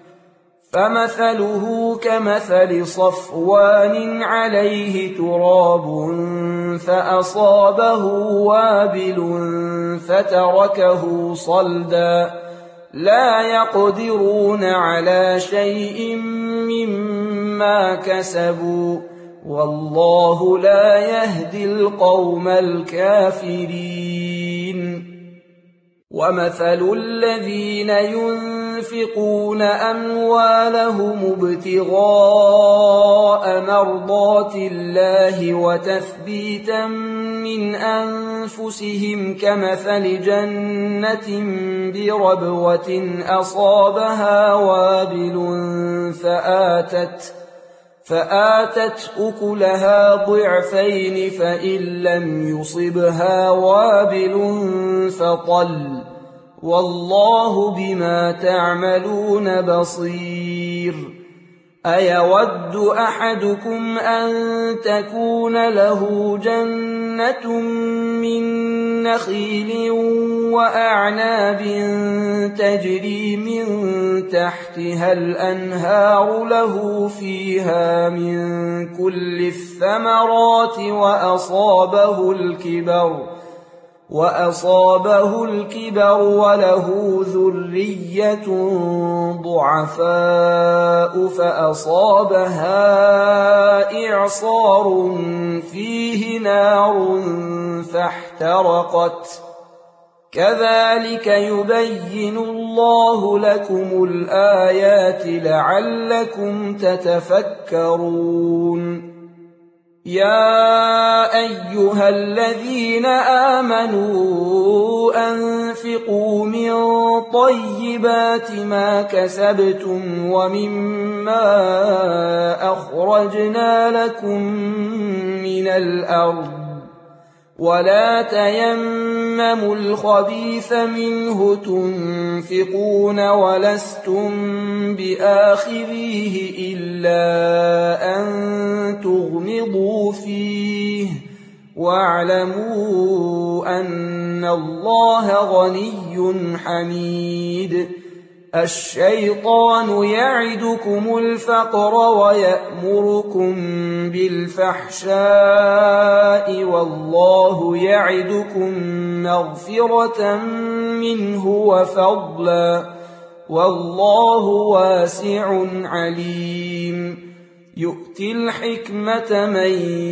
فمثله كمثل صفوان عليه تراب فأصابه وابل فتركه صلدا لا يقدرون على شيء مما كسبوا والله لا يهدي القوم الكافرين. ومثل الذين ينفقون أموالهم ابتغاء مرضات الله وتثبيتا من أنفسهم كمثل جنة بربوة أصابها وابل فآتت فآتت أكلها ضعفين فإن لم يصبها وابل فطل والله بما تعملون بصير. أيود أحدكم أن تكون له جنة من نخيل وأعناب تجري من تحتها الأنهار له فيها من كل الثمرات وأصابه الكبر وأصابه الكبر وله ذرية ضعفاء فأصابها إعصار فيه نار فاحترقت كذلك يبين الله لكم الآيات لعلكم تتفكرون. يا أيها الذين آمنوا أنفقوا من طيبات ما كسبتم ومما أخرجنا لكم من الأرض ولا تيمموا الخبيث منه تنفقون ولستم بآخذيه إلا أن تغمضوا فيه واعلموا أن الله غني حميد. الشيطان يعدكم الفقر ويأمركم بالفحشاء والله يعدكم مغفرة منه وفضلا والله واسع عليم. يؤتي الحكمة من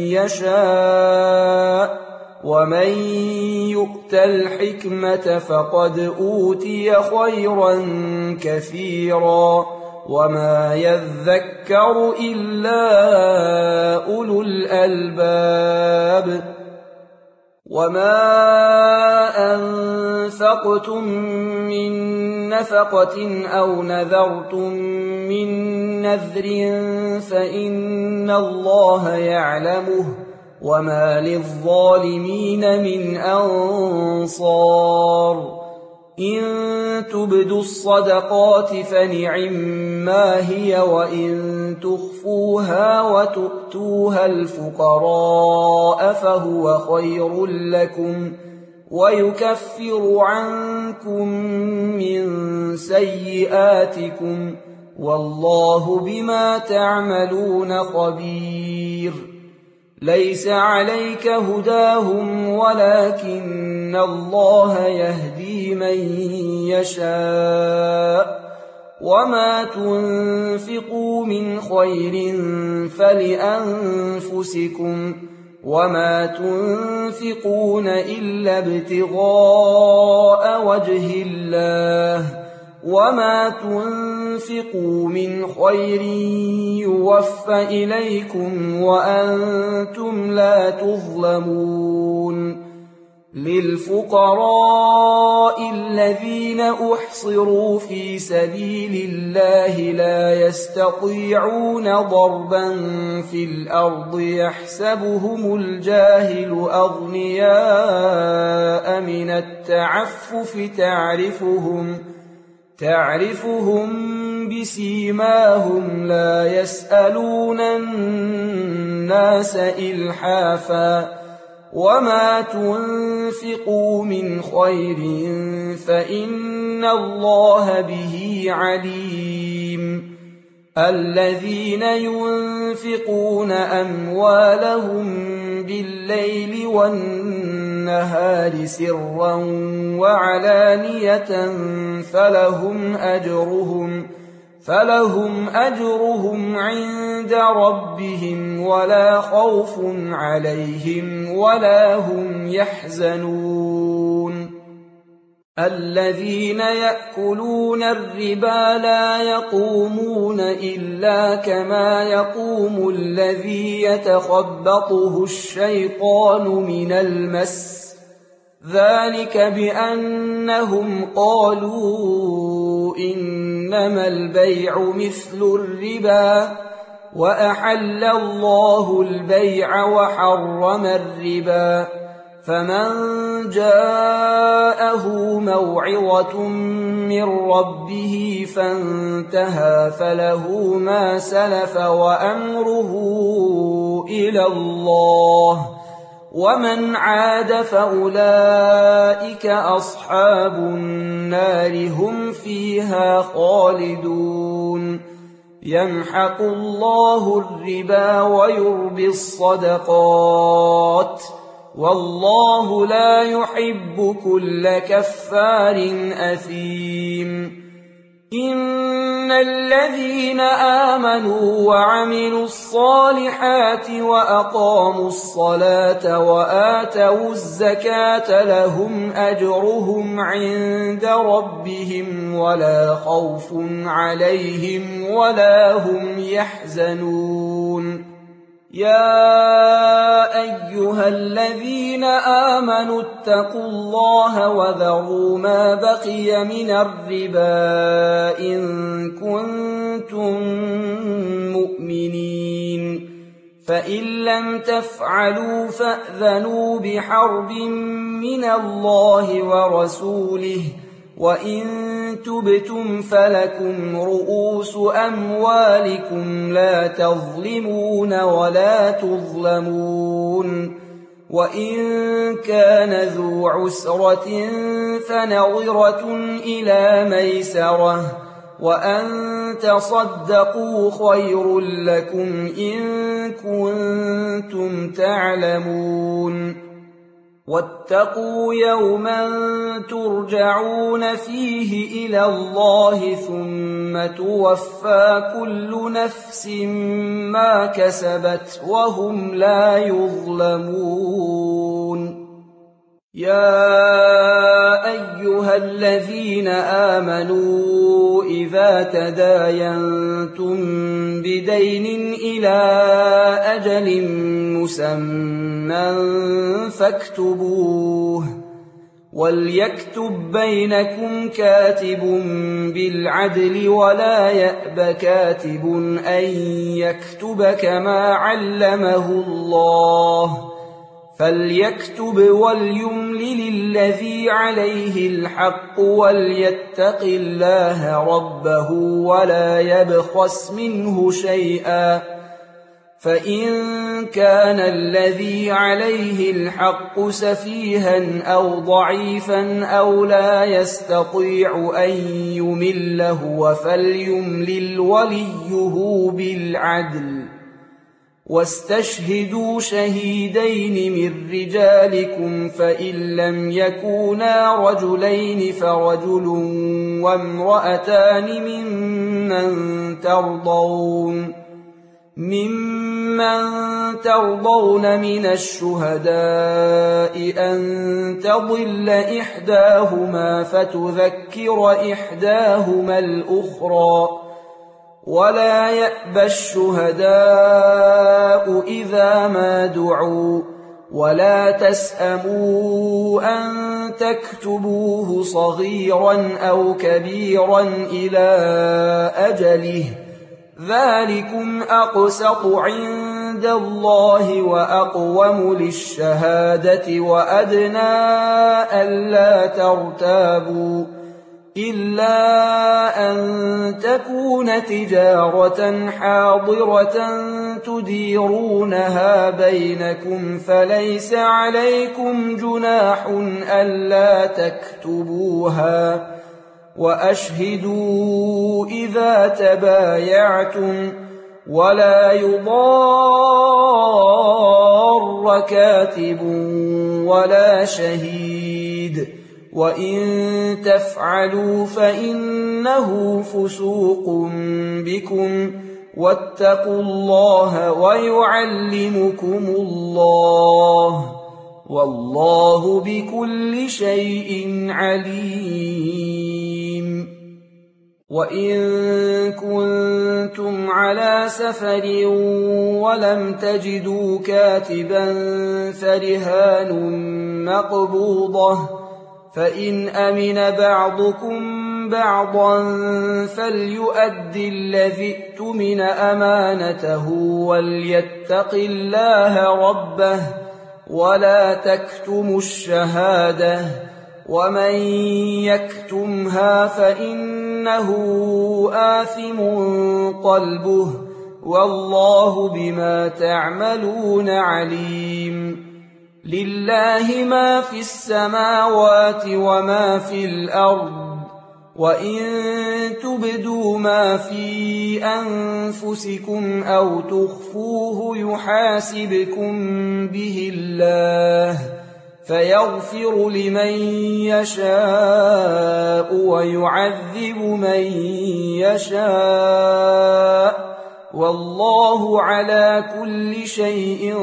يشاء ومن يؤت الحكمة فقد أوتي خيرا كثيرا وما يذكر إلا أولو الألباب. وما أنفقتم من نفقة أو نذرتم من نذر فإن الله يعلمه وما للظالمين من أنصار. إن تبدوا الصدقات فنعما هي وإن تخفوها وتؤتوها الفقراء فهو خير لكم ويكفر عنكم من سيئاتكم والله بما تعملون خبير. ليس عليك هداهم ولكن الله يهدي من يشاء وما تنفقوا من خير فلأنفسكم وما تنفقون إلا ابتغاء وجه الله وما تنفقوا من خير يوفى إليكم وأنتم لا تظلمون. للفقراء الذين أحصروا في سبيل الله لا يستطيعون ضربا في الأرض يحسبهم الجاهل أغنياء من التعفف تعرفهم تعرفهم بسيماهم لا يسألون الناس إلحافا وما تنفقوا من خير فإن الله به عليم الذين ينفقون أموالهم بالليل والنهار سرا وعلانية فلهم أجرهم فلهم أجرهم عند ربهم ولا خوف عليهم ولا هم يحزنون الذين يأكلون الربا لا يقومون إلا كما يقوم الذي يتخبطه الشيطان من المس ذلك بأنهم قالوا إنما البيع مثل الربا وأحل الله البيع وحرم الربا فمن جاءه موعظة من ربه فانتهى فله ما سلف وأمره إلى الله ومن عاد فأولئك أصحاب النار هم فيها خالدون يمحق الله الربا ويربي الصدقات والله لا يحب كل كفار أثيم إن الذين آمنوا وعملوا الصالحات وأقاموا الصلاة وآتوا الزكاة لهم أجرهم عند ربهم ولا خوف عليهم ولا هم يحزنون يا أيها الذين آمنوا اتقوا الله وذروا ما بقي من الربا إن كنتم مؤمنين فإن لم تفعلوا فأذنوا بحرب من الله ورسوله وإن تبتم فلكم رؤوس أموالكم لا تظلمون ولا تظلمون وإن كان ذو عسرة فنظرة إلى ميسرة وأن تصدقوا خير لكم إن كنتم تعلمون واتقوا يوما ترجعون فيه إلى الله ثم توفى كل نفس ما كسبت وهم لا يظلمون يا أيها الذين آمنوا إذا تداينتم بدين إلى أجل مسمى فاكتبوه وليكتب بينكم كاتب بالعدل ولا يأب كاتب أن يكتب كما علمه الله فليكتب وليملل الذي عليه الحق وليتق الله ربه ولا يبخس منه شيئا فإن كان الذي عليه الحق سفيها أو ضعيفا أو لا يستطيع أن يمل هو فليملل وليه بالعدل واستشهدوا شهيدين من رجالكم فإن لم يكونا رجلين فرجل وامرأتان ممن ترضون ممن ترضون من الشهداء أن تضل إحداهما فتذكر إحداهما الأخرى ولا يأبى الشهداء إذا ما دعوا ولا تسأموا أن تكتبوه صغيرا أو كبيرا إلى أجله ذلكم أقسط عند الله وأقوم للشهادة وأدنى ألا ترتابوا إلا أن تكون تجارة حاضرة تديرونها بينكم فليس عليكم جناح ألا تكتبوها وأشهدوا إذا تبايعتم ولا يضار كاتب ولا شهيد وإن تفعلوا فإنه فسوق بكم واتقوا الله ويعلمكم الله والله بكل شيء عليم. وإن كنتم على سفر ولم تجدوا كاتبا فرهان مقبوضة فإن أمن بعضكم بعضا فليؤد الذي اؤتمن أمانته وليتق الله ربه ولا تكتموا الشهادة ومن يكتمها فإنه آثم قلبه والله بما تعملون عليم. لله ما في السماوات وما في الأرض وإن تبدوا ما في أنفسكم أو تخفوه يحاسبكم به الله فيغفر لمن يشاء ويعذب من يشاء والله على كل شيء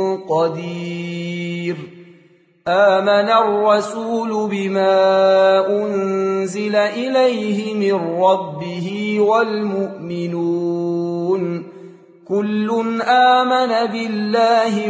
قدير. آمن الرسول بما أنزل إليه من ربه والمؤمنون كل آمن بالله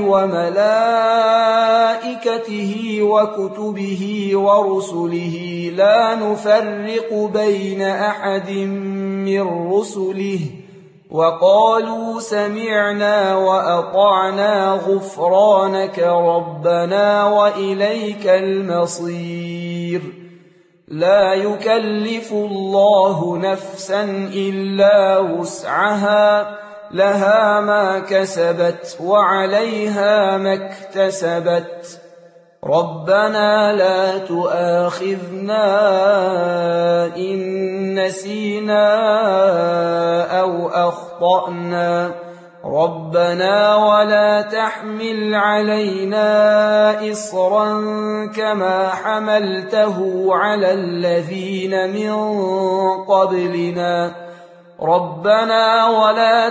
وملائكته وكتبه ورسله لا نفرق بين أحد من رسله وقالوا سمعنا وأطعنا غفرانك ربنا وإليك المصير. لا يكلف الله نفسا إلا وسعها لها ما كسبت وعليها ما اكتسبت ربنا لا تؤاخذنا إن نسينا أو أخطأنا ربنا ولا تحمل علينا إصرا كما حملته على الذين من قبلنا ربنا ولا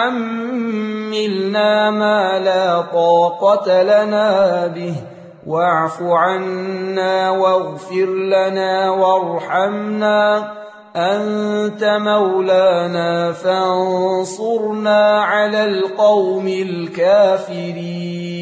تحملنا ما لا طاقة لنا به واعف عنا واغفر لنا وارحمنا أنت مولانا فانصرنا على القوم الكافرين.